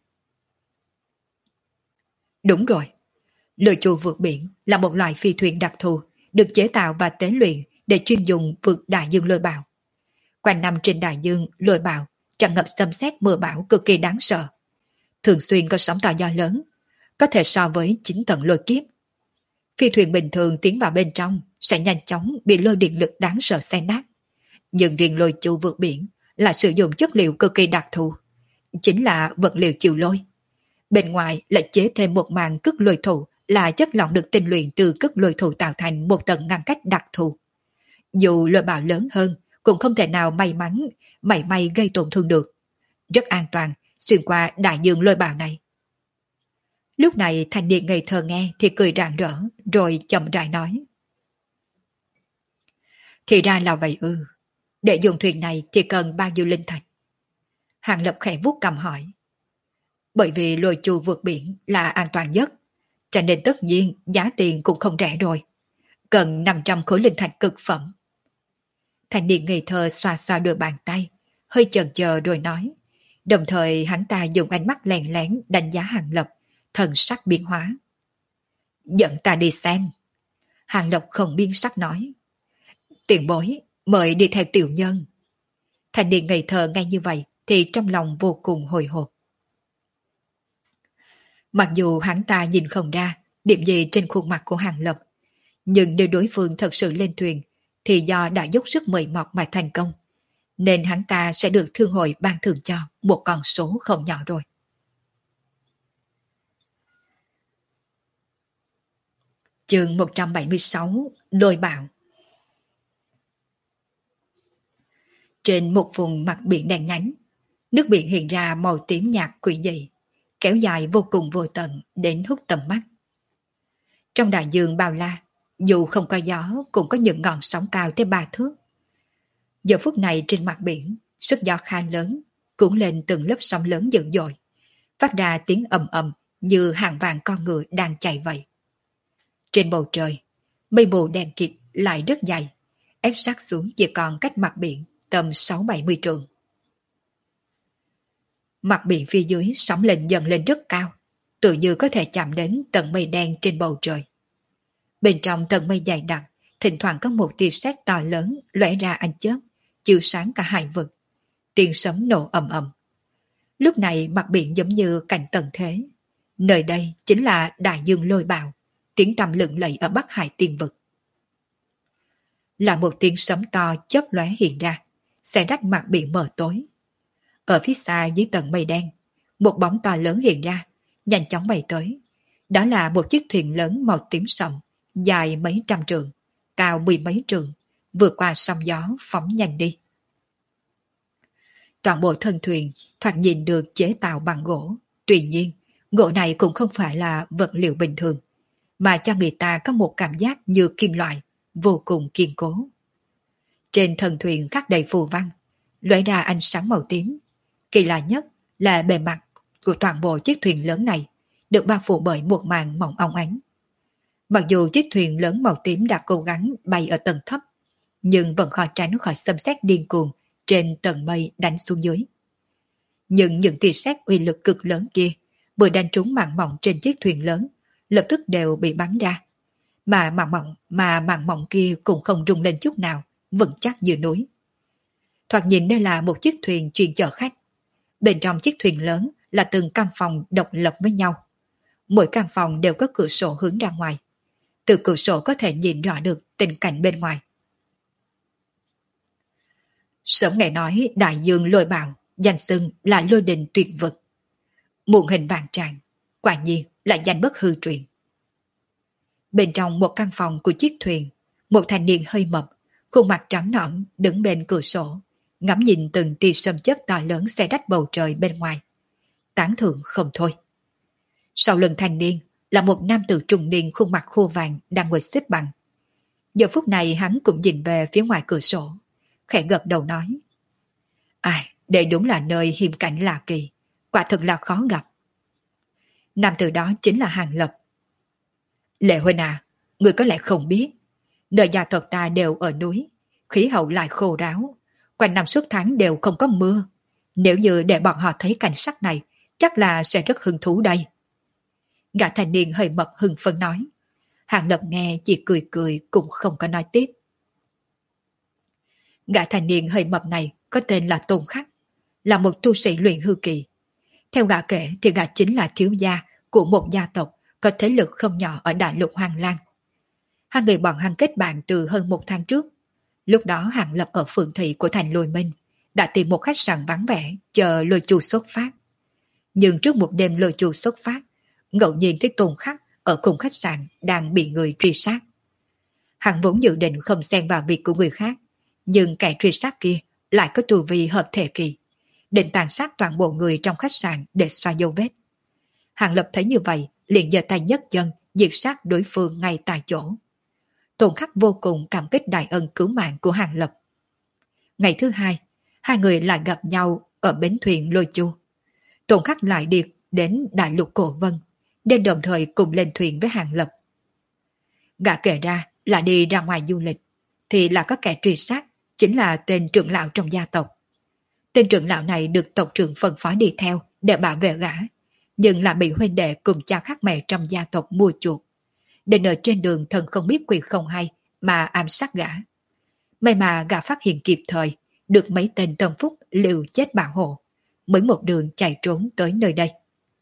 A: Đúng rồi, lôi chu vượt biển là một loại phi thuyền đặc thù được chế tạo và tế luyện để chuyên dùng vượt đại dương lôi bào. Quanh năm trên đại dương lôi bào tràn ngập xâm xét mưa bão cực kỳ đáng sợ. Thường xuyên có sóng to gió lớn, có thể so với 9 tầng lôi kiếp. Phi thuyền bình thường tiến vào bên trong sẽ nhanh chóng bị lôi điện lực đáng sợ xé nát. Nhưng riêng lôi chu vượt biển là sử dụng chất liệu cực kỳ đặc thù, chính là vật liệu chịu lôi. Bên ngoài lại chế thêm một màn cức lôi thụ là chất lỏng được tinh luyện từ cức lôi thụ tạo thành một tầng ngăn cách đặc thù. Dù lôi bào lớn hơn cũng không thể nào mảy may gây tổn thương được. Rất an toàn xuyên qua đại dương lôi bào này. Lúc này thanh niên ngây thơ nghe thì cười rạng rỡ, rồi chậm rãi nói. Thì ra là vậy ư. Để dùng thuyền này thì cần bao nhiêu linh thạch? Hàng Lập khẽ vuốt cầm hỏi. Bởi vì lôi chu vượt biển là an toàn nhất, cho nên tất nhiên giá tiền cũng không rẻ rồi. Cần 500 khối linh thạch cực phẩm. Thanh niên ngây thơ xoa xoa đôi bàn tay, hơi chần chờ rồi nói. Đồng thời hắn ta dùng ánh mắt lèn lén đánh giá Hàng Lập, thần sắc biến hóa. Dẫn ta đi xem. Hàng Lập không biến sắc nói. Tiền bối, mời đi theo tiểu nhân. Thanh niên ngây thơ ngay như vậy thì trong lòng vô cùng hồi hộp. Mặc dù hắn ta nhìn không ra điểm gì trên khuôn mặt của Hàng Lập, nhưng nếu đối phương thật sự lên thuyền thì do đã dốc sức mời mọc mà thành công, nên hắn ta sẽ được thương hội ban thưởng cho một con số không nhỏ rồi. Chương 176 Lôi bạo. Trên một vùng mặt biển đen nhánh, nước biển hiện ra màu tím nhạt quỷ dị, kéo dài vô cùng vô tận đến hút tầm mắt. Trong đại dương bao la, dù không có gió cũng có những ngọn sóng cao tới 3 thước. Giờ phút này trên mặt biển, sức gió khá lớn, cuốn lên từng lớp sóng lớn dữ dội, phát ra tiếng ầm ầm như hàng vạn con ngựa đang chạy vậy. Trên bầu trời, mây mù đen kịt lại rất dày, ép sát xuống chỉ còn cách mặt biển tầm 6-70 trượng. Mặt biển phía dưới sóng lên dần lên rất cao, tự như có thể chạm đến tầng mây đen trên bầu trời. Bên trong tầng mây dày đặc, thỉnh thoảng có một tia sét to lớn lóe ra ánh chớp, chiếu sáng cả hải vực. Tiếng sấm nổ ầm ầm. Lúc này mặt biển giống như cảnh tận thế. Nơi đây chính là đại dương lôi bạo, tiếng tăm lừng lẫy ở Bắc Hải tiên vực. Là một tiếng sấm to chớp lóe hiện ra, xé rách mặt biển mờ tối. Ở phía xa dưới tầng mây đen, một bóng to lớn hiện ra, nhanh chóng bay tới. Đó là một chiếc thuyền lớn màu tím sậm, dài mấy trăm trượng, cao mười mấy trượng, vượt qua sóng gió phóng nhanh đi. Toàn bộ thân thuyền thoạt nhìn được chế tạo bằng gỗ, tuy nhiên gỗ này cũng không phải là vật liệu bình thường, mà cho người ta có một cảm giác như kim loại, vô cùng kiên cố. Trên thân thuyền khắc đầy phù văn, lóe ra ánh sáng màu tím. Kỳ lạ nhất là bề mặt của toàn bộ chiếc thuyền lớn này được bao phủ bởi một màn mỏng óng ánh. Mặc dù chiếc thuyền lớn màu tím đã cố gắng bay ở tầng thấp, nhưng vẫn khó tránh khỏi xâm xét điên cuồng trên tầng mây đánh xuống dưới. Nhưng những tia sét uy lực cực lớn kia vừa đánh trúng màn mỏng trên chiếc thuyền lớn, lập tức đều bị bắn ra. Mà màn mỏng kia cũng không rung lên chút nào, vững chắc như núi. Thoạt nhìn đây là một chiếc thuyền chuyên chở khách. Bên trong chiếc thuyền lớn là từng căn phòng độc lập với nhau. Mỗi căn phòng đều có cửa sổ hướng ra ngoài. Từ cửa sổ có thể nhìn rõ được tình cảnh bên ngoài. Sớm nghe nói đại dương lôi bạo, danh xưng là lôi đình tuyệt vực. Muôn hình vàng tràn, quả nhiên là danh bất hư truyền. Bên trong một căn phòng của chiếc thuyền, một thanh niên hơi mập, khuôn mặt trắng nõn đứng bên cửa sổ, ngắm nhìn từng tia sấm chớp to lớn xé rách bầu trời bên ngoài. Tán thưởng không thôi. Sau lưng thanh niên là một nam tử trung niên khuôn mặt khô vàng đang ngồi xếp bằng. Giờ phút này hắn cũng nhìn về phía ngoài cửa sổ, khẽ gật đầu nói: Ai, đây đúng là nơi hiểm cảnh lạ kỳ, quả thực là khó gặp. Nam tử đó chính là Hàng Lập. Lệ huynh à, người có lẽ không biết, nơi gia tộc ta đều ở núi, khí hậu lại khô ráo, quanh năm suốt tháng đều không có mưa. Nếu như để bọn họ thấy cảnh sắc này, chắc là sẽ rất hứng thú đây. Gã thanh niên hơi mập hưng phấn nói. Hàng Lập nghe chỉ cười cười cũng không có nói tiếp. Gã thanh niên hơi mập này có tên là Tôn Khắc, là một tu sĩ luyện hư kỳ. Theo gã kể thì gã chính là thiếu gia của một gia tộc có thế lực không nhỏ ở đại lục Hoàng Lan. Hai người bọn hắn kết bạn từ hơn một tháng trước. Lúc đó Hàng Lập ở phường thị của thành Lôi Minh đã tìm một khách sạn vắng vẻ chờ Lôi Chu xuất phát. Nhưng trước một đêm Lôi Chu xuất phát, ngẫu nhiên thấy Tôn Khắc ở cùng khách sạn đang bị người truy sát. Hắn vốn dự định không xen vào việc của người khác, nhưng kẻ truy sát kia lại có tu vi hợp thể kỳ, định tàn sát toàn bộ người trong khách sạn để xoa dấu vết. Hàng Lập thấy như vậy, liền giơ tay nhấc chân diệt sát đối phương ngay tại chỗ. Tôn Khắc vô cùng cảm kích đại ân cứu mạng của Hàng Lập. Ngày thứ hai, hai người lại gặp nhau ở bến thuyền Lôi Chu. Tôn Khắc lại đi đến đại lục Cổ Vân, nên đồng thời cùng lên thuyền với Hàng Lập. Gã kể ra là đi ra ngoài du lịch, thì là có kẻ truy sát, chính là tên trưởng lão trong gia tộc. Tên trưởng lão này được tộc trưởng phân phối đi theo để bảo vệ gã, nhưng là bị huynh đệ cùng cha khác mẹ trong gia tộc mua chuộc. Đến ở trên đường thần không biết quỷ không hay mà ám sát gã. May mà gã phát hiện kịp thời, được mấy tên tâm phúc liều chết bảo hộ, mới một đường chạy trốn tới nơi đây.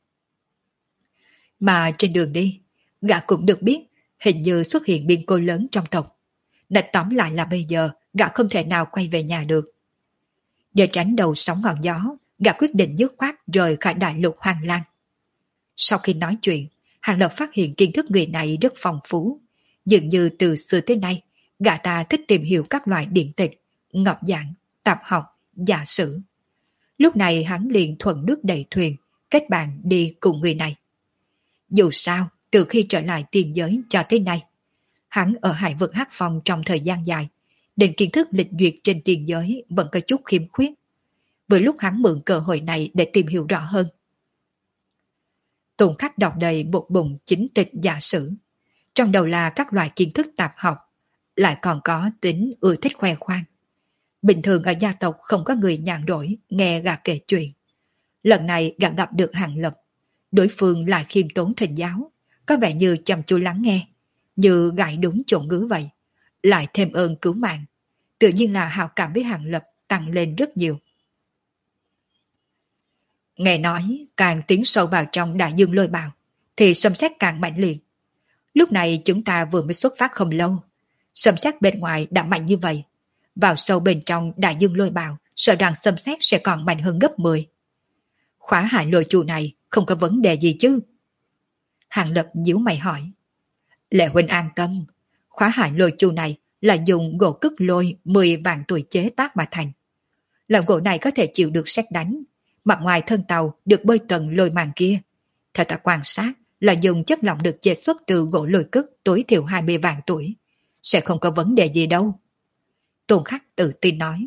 A: Mà trên đường đi, gã cũng được biết hình như xuất hiện biến cố lớn trong tộc. Đã tóm lại là bây giờ gã không thể nào quay về nhà được. Để tránh đầu sóng ngọn gió, gã quyết định dứt khoát rời khỏi đại lục Hoàng Lan. Sau khi nói chuyện, Hàng Lập phát hiện kiến thức người này rất phong phú. Dường như từ xưa tới nay, gã ta thích tìm hiểu các loại điển tịch, ngọc giảng, tạp học, giả sử. Lúc này hắn liền thuận nước đẩy thuyền, kết bạn đi cùng người này. Dù sao, từ khi trở lại tiền giới cho tới nay, hắn ở hải vực Hắc Phong trong thời gian dài, nên kiến thức lịch duyệt trên tiền giới vẫn có chút khiếm khuyết. Vừa lúc hắn mượn cơ hội này để tìm hiểu rõ hơn. Tùng Khắc đọc đầy một bụng chính tịch giả sử. Trong đầu là các loại kiến thức tạp học, lại còn có tính ưa thích khoe khoang. Bình thường ở gia tộc không có người nhàn rỗi nghe gã kể chuyện. Lần này gã gặp được Hàng Lập, đối phương lại khiêm tốn thỉnh giáo, có vẻ như chăm chú lắng nghe, như gãi đúng chỗ ngứa vậy, lại thêm ơn cứu mạng. Tự nhiên là hào cảm với Hàng Lập tăng lên rất nhiều. Nghe nói càng tiến sâu vào trong đại dương lôi bào thì sấm sét càng mạnh liệt. Lúc này chúng ta vừa mới xuất phát không lâu, sấm sét bên ngoài đã mạnh như vậy, vào sâu bên trong đại dương lôi bào sợ rằng sấm sét sẽ còn mạnh hơn gấp 10. Khóa hại lôi chu này không có vấn đề gì chứ? Hàng Lập nhíu mày hỏi. Lệ huynh an tâm, khóa hại lôi chu này là dùng gỗ cức lôi 10 vạn tuổi chế tác mà thành. Loại gỗ này có thể chịu được sét đánh, mặt ngoài thân tàu được bơi tầng lôi màng kia. Theo ta quan sát là dùng chất lỏng được chế xuất từ gỗ lôi cức tối thiểu 20 vạn tuổi. Sẽ không có vấn đề gì đâu. Tôn Khắc tự tin nói.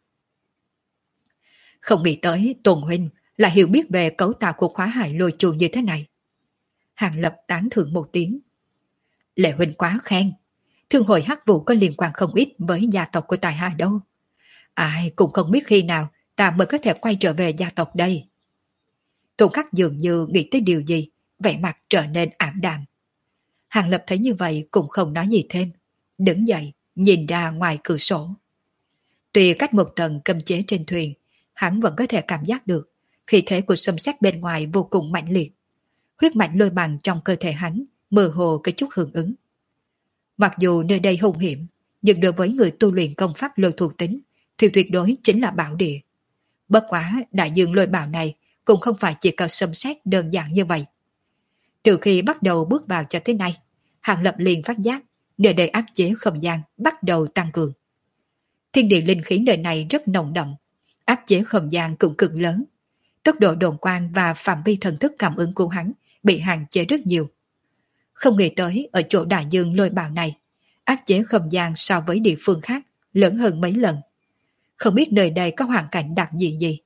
A: Không nghĩ tới Tôn huynh là hiểu biết về cấu tạo của khóa hại lôi chu như thế này. Hàng Lập tán thưởng một tiếng. Lệ huynh quá khen. Thương hội hắc vụ có liên quan không ít với gia tộc của tài hạ đâu. Ai cũng không biết khi nào ta mới có thể quay trở về gia tộc đây. Tôn Khắc dường như nghĩ tới điều gì, vẻ mặt trở nên ảm đạm. Hàng Lập thấy như vậy cũng không nói gì thêm, đứng dậy nhìn ra ngoài cửa sổ. Tuy cách một tầng cấm chế trên thuyền, hắn vẫn có thể cảm giác được khí thế của xâm xét bên ngoài vô cùng mạnh liệt. Huyết mạch lôi bằng trong cơ thể hắn mơ hồ có chút hưởng ứng. Mặc dù nơi đây hung hiểm, nhưng đối với người tu luyện công pháp lôi thuộc tính thì tuyệt đối chính là bảo địa. Bất quá đại dương lôi bào này cũng không phải chỉ có xâm xét đơn giản như vậy. Từ khi bắt đầu bước vào cho tới nay, Hàng Lập liền phát giác nơi đây áp chế không gian bắt đầu tăng cường. Thiên địa linh khí nơi này rất nồng đậm, áp chế không gian cũng cực lớn. Tốc độ đồn quang và phạm vi thần thức cảm ứng của hắn bị hạn chế rất nhiều. Không nghĩ tới ở chỗ đại dương lôi bào này, áp chế không gian so với địa phương khác lớn hơn mấy lần. Không biết nơi đây có hoàn cảnh đặc dị gì.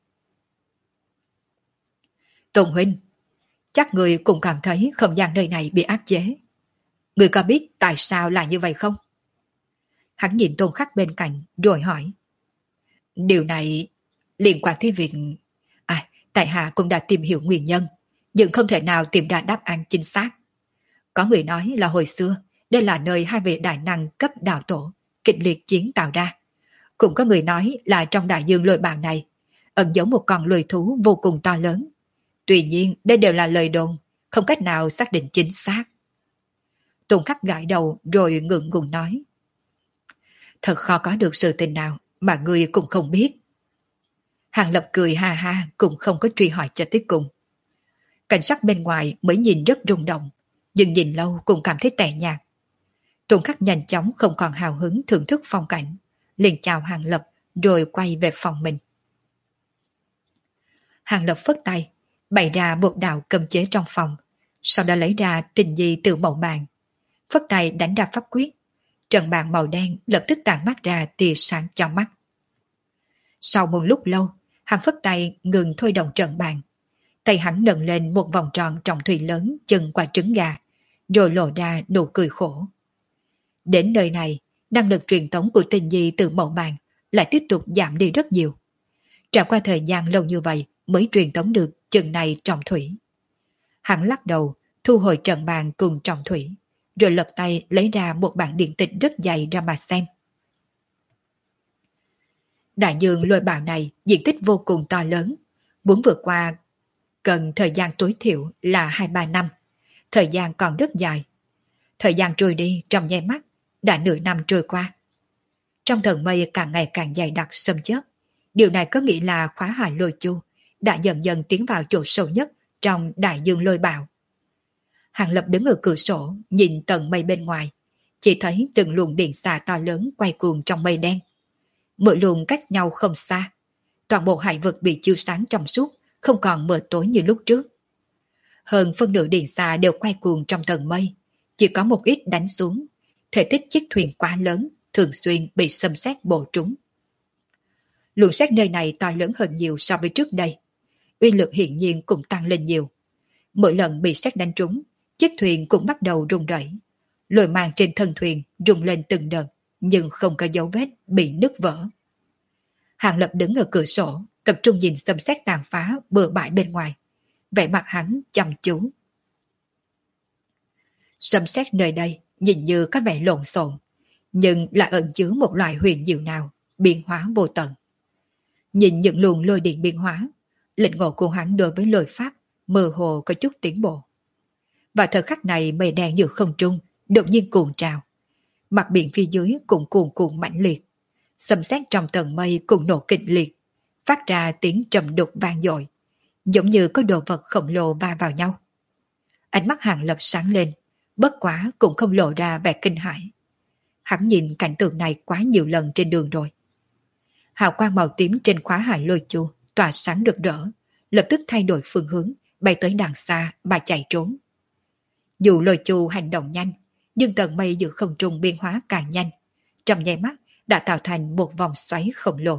A: Tôn huynh, chắc người cũng cảm thấy không gian nơi này bị áp chế. Người có biết tại sao lại như vậy không? Hắn nhìn Tôn Khắc bên cạnh rồi hỏi. Điều này liên quan tới việc... tại hạ cũng đã tìm hiểu nguyên nhân, nhưng không thể nào tìm ra đáp án chính xác. Có người nói là hồi xưa đây là nơi hai vị đại năng cấp đạo tổ kịch liệt chiến tạo ra. Cũng có người nói là trong đại dương lôi bào này ẩn giấu một con lôi thú vô cùng to lớn. Tuy nhiên đây đều là lời đồn, không cách nào xác định chính xác. Tôn Khắc gãi đầu rồi ngượng ngùng nói. Thật khó có được sự tình nào mà người cũng không biết. Hàng Lập cười ha ha cũng không có truy hỏi cho tới cùng. Cảnh sắc bên ngoài mới nhìn rất rung động, nhưng nhìn lâu cũng cảm thấy tẻ nhạt. Tôn Khắc nhanh chóng không còn hào hứng thưởng thức phong cảnh, liền chào Hàng Lập rồi quay về phòng mình. Hàng Lập phất tay, bày ra một đạo cầm chế trong phòng, sau đó lấy ra tình di từ màu bàn. Phất tay đánh ra pháp quyết, trận bàn màu đen lập tức tản mát ra tia sáng cho mắt. Sau một lúc lâu, hắn phất tay ngừng thôi động trận bàn. Tay hắn nâng lên một vòng tròn trọng thủy lớn chừng quả trứng gà, rồi lộ ra nụ cười khổ. Đến nơi này, năng lực truyền tống của tình di từ mẫu bàn lại tiếp tục giảm đi rất nhiều. Trải qua thời gian lâu như vậy mới truyền tống được chừng này trọng thủy. Hắn lắc đầu, thu hồi trận bàn cùng trọng thủy, rồi lật tay lấy ra một bản điện tịch rất dày ra mà xem. Đại dương lôi bào này diện tích vô cùng to lớn, muốn vượt qua cần thời gian tối thiểu là 2-3 năm, thời gian còn rất dài. Thời gian trôi đi trong nháy mắt, đã nửa năm trôi qua. Trong tầng mây càng ngày càng dày đặc xâm chớp, điều này có nghĩa là khóa hại lôi chu đã dần dần tiến vào chỗ sâu nhất trong đại dương lôi bào. Hàng Lập đứng ở cửa sổ nhìn tầng mây bên ngoài, chỉ thấy từng luồng điện xà to lớn quay cuồng trong mây đen. Mỗi luồng cách nhau không xa, toàn bộ hải vực bị chiếu sáng trong suốt, không còn mờ tối như lúc trước. Hơn phân nửa điện xà đều quay cuồng trong tầng mây, chỉ có một ít đánh xuống, thể tích chiếc thuyền quá lớn, thường xuyên bị xâm xét bổ trúng. Luồng xét nơi này to lớn hơn nhiều so với trước đây, uy lực hiển nhiên cũng tăng lên nhiều. Mỗi lần bị sét đánh trúng, chiếc thuyền cũng bắt đầu rung rẩy. Lồi màng trên thân thuyền rung lên từng đợt, nhưng không có dấu vết bị nứt vỡ. Hàng Lập đứng ở cửa sổ, tập trung nhìn xâm xét tàn phá bừa bãi bên ngoài. Vẻ mặt hắn chăm chú. Xâm xét nơi đây nhìn như có vẻ lộn xộn, nhưng lại ẩn chứa một loại huyền diệu nào, biến hóa vô tận. Nhìn những luồng lôi điện biến hóa, lĩnh ngộ của hắn đối với lôi pháp mơ hồ có chút tiến bộ. Và thời khắc này mây đen giữa không trung đột nhiên cuộn trào. Mặt biển phía dưới cũng cuồn cuộn mãnh liệt. Xâm xét trong tầng mây cũng nổ kịch liệt, phát ra tiếng trầm đục vang dội, giống như có đồ vật khổng lồ va vào nhau. Ánh mắt Hàng Lập sáng lên, bất quá cũng không lộ ra vẻ kinh hãi. Hắn nhìn cảnh tượng này quá nhiều lần trên đường rồi. Hào quang màu tím trên khóa hải lôi chu tỏa sáng rực rỡ, lập tức thay đổi phương hướng, bay tới đằng xa mà chạy trốn. Dù lôi chu hành động nhanh, nhưng tầng mây giữa không trung biến hóa càng nhanh, trong nháy mắt đã tạo thành một vòng xoáy khổng lồ.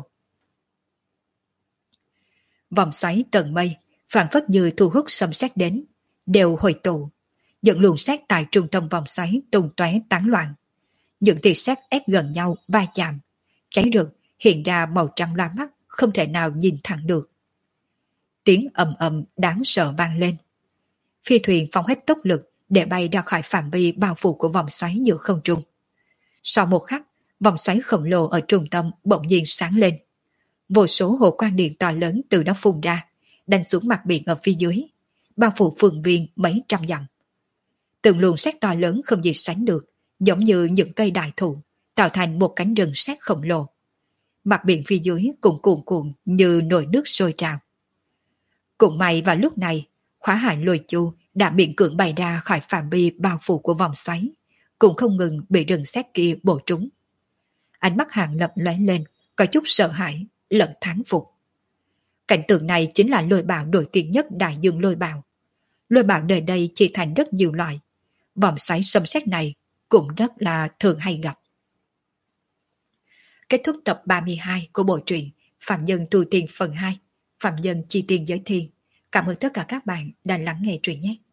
A: Vòng xoáy tầng mây phản phất như thu hút xâm xét đến, đều hội tụ, những luồng sét tại trung tâm vòng xoáy tung tóe tán loạn. Những tia sét ép gần nhau va chạm, cháy rực hiện ra màu trắng loa mắt, không thể nào nhìn thẳng được. Tiếng ầm ầm đáng sợ vang lên. Phi thuyền phóng hết tốc lực để bay ra khỏi phạm vi bao phủ của vòng xoáy giữa không trung. Sau một khắc, vòng xoáy khổng lồ ở trung tâm bỗng nhiên sáng lên. Vô số hồ quang điện to lớn từ đó phun ra, đánh xuống mặt biển ở phía dưới, bao phủ phương viên mấy trăm dặm. Từng luồng sét to lớn không gì sánh được, giống như những cây đại thụ, tạo thành một cánh rừng sét khổng lồ. Mặt biển phía dưới cũng cuồn cuộn như nồi nước sôi trào. Cũng may vào lúc này, khóa hải lôi chu đã miễn cưỡng bày ra khỏi phạm vi bao phủ của vòng xoáy, cũng không ngừng bị rừng sét kia bổ trúng. Ánh mắt Hàng Lập lóe lên, có chút sợ hãi, lẫn thán phục. Cảnh tượng này chính là lôi bạo nổi tiếng nhất đại dương lôi bạo. Lôi bạo nơi đây chia thành rất nhiều loại. Vòng xoáy xâm xét này cũng rất là thường hay gặp. Kết thúc tập 32 của bộ truyện Phạm Nhân Tu Tiên phần 2. Phạm Nhân Chi Tiên Giới Thiên. Cảm ơn tất cả các bạn đã lắng nghe truyện nhé.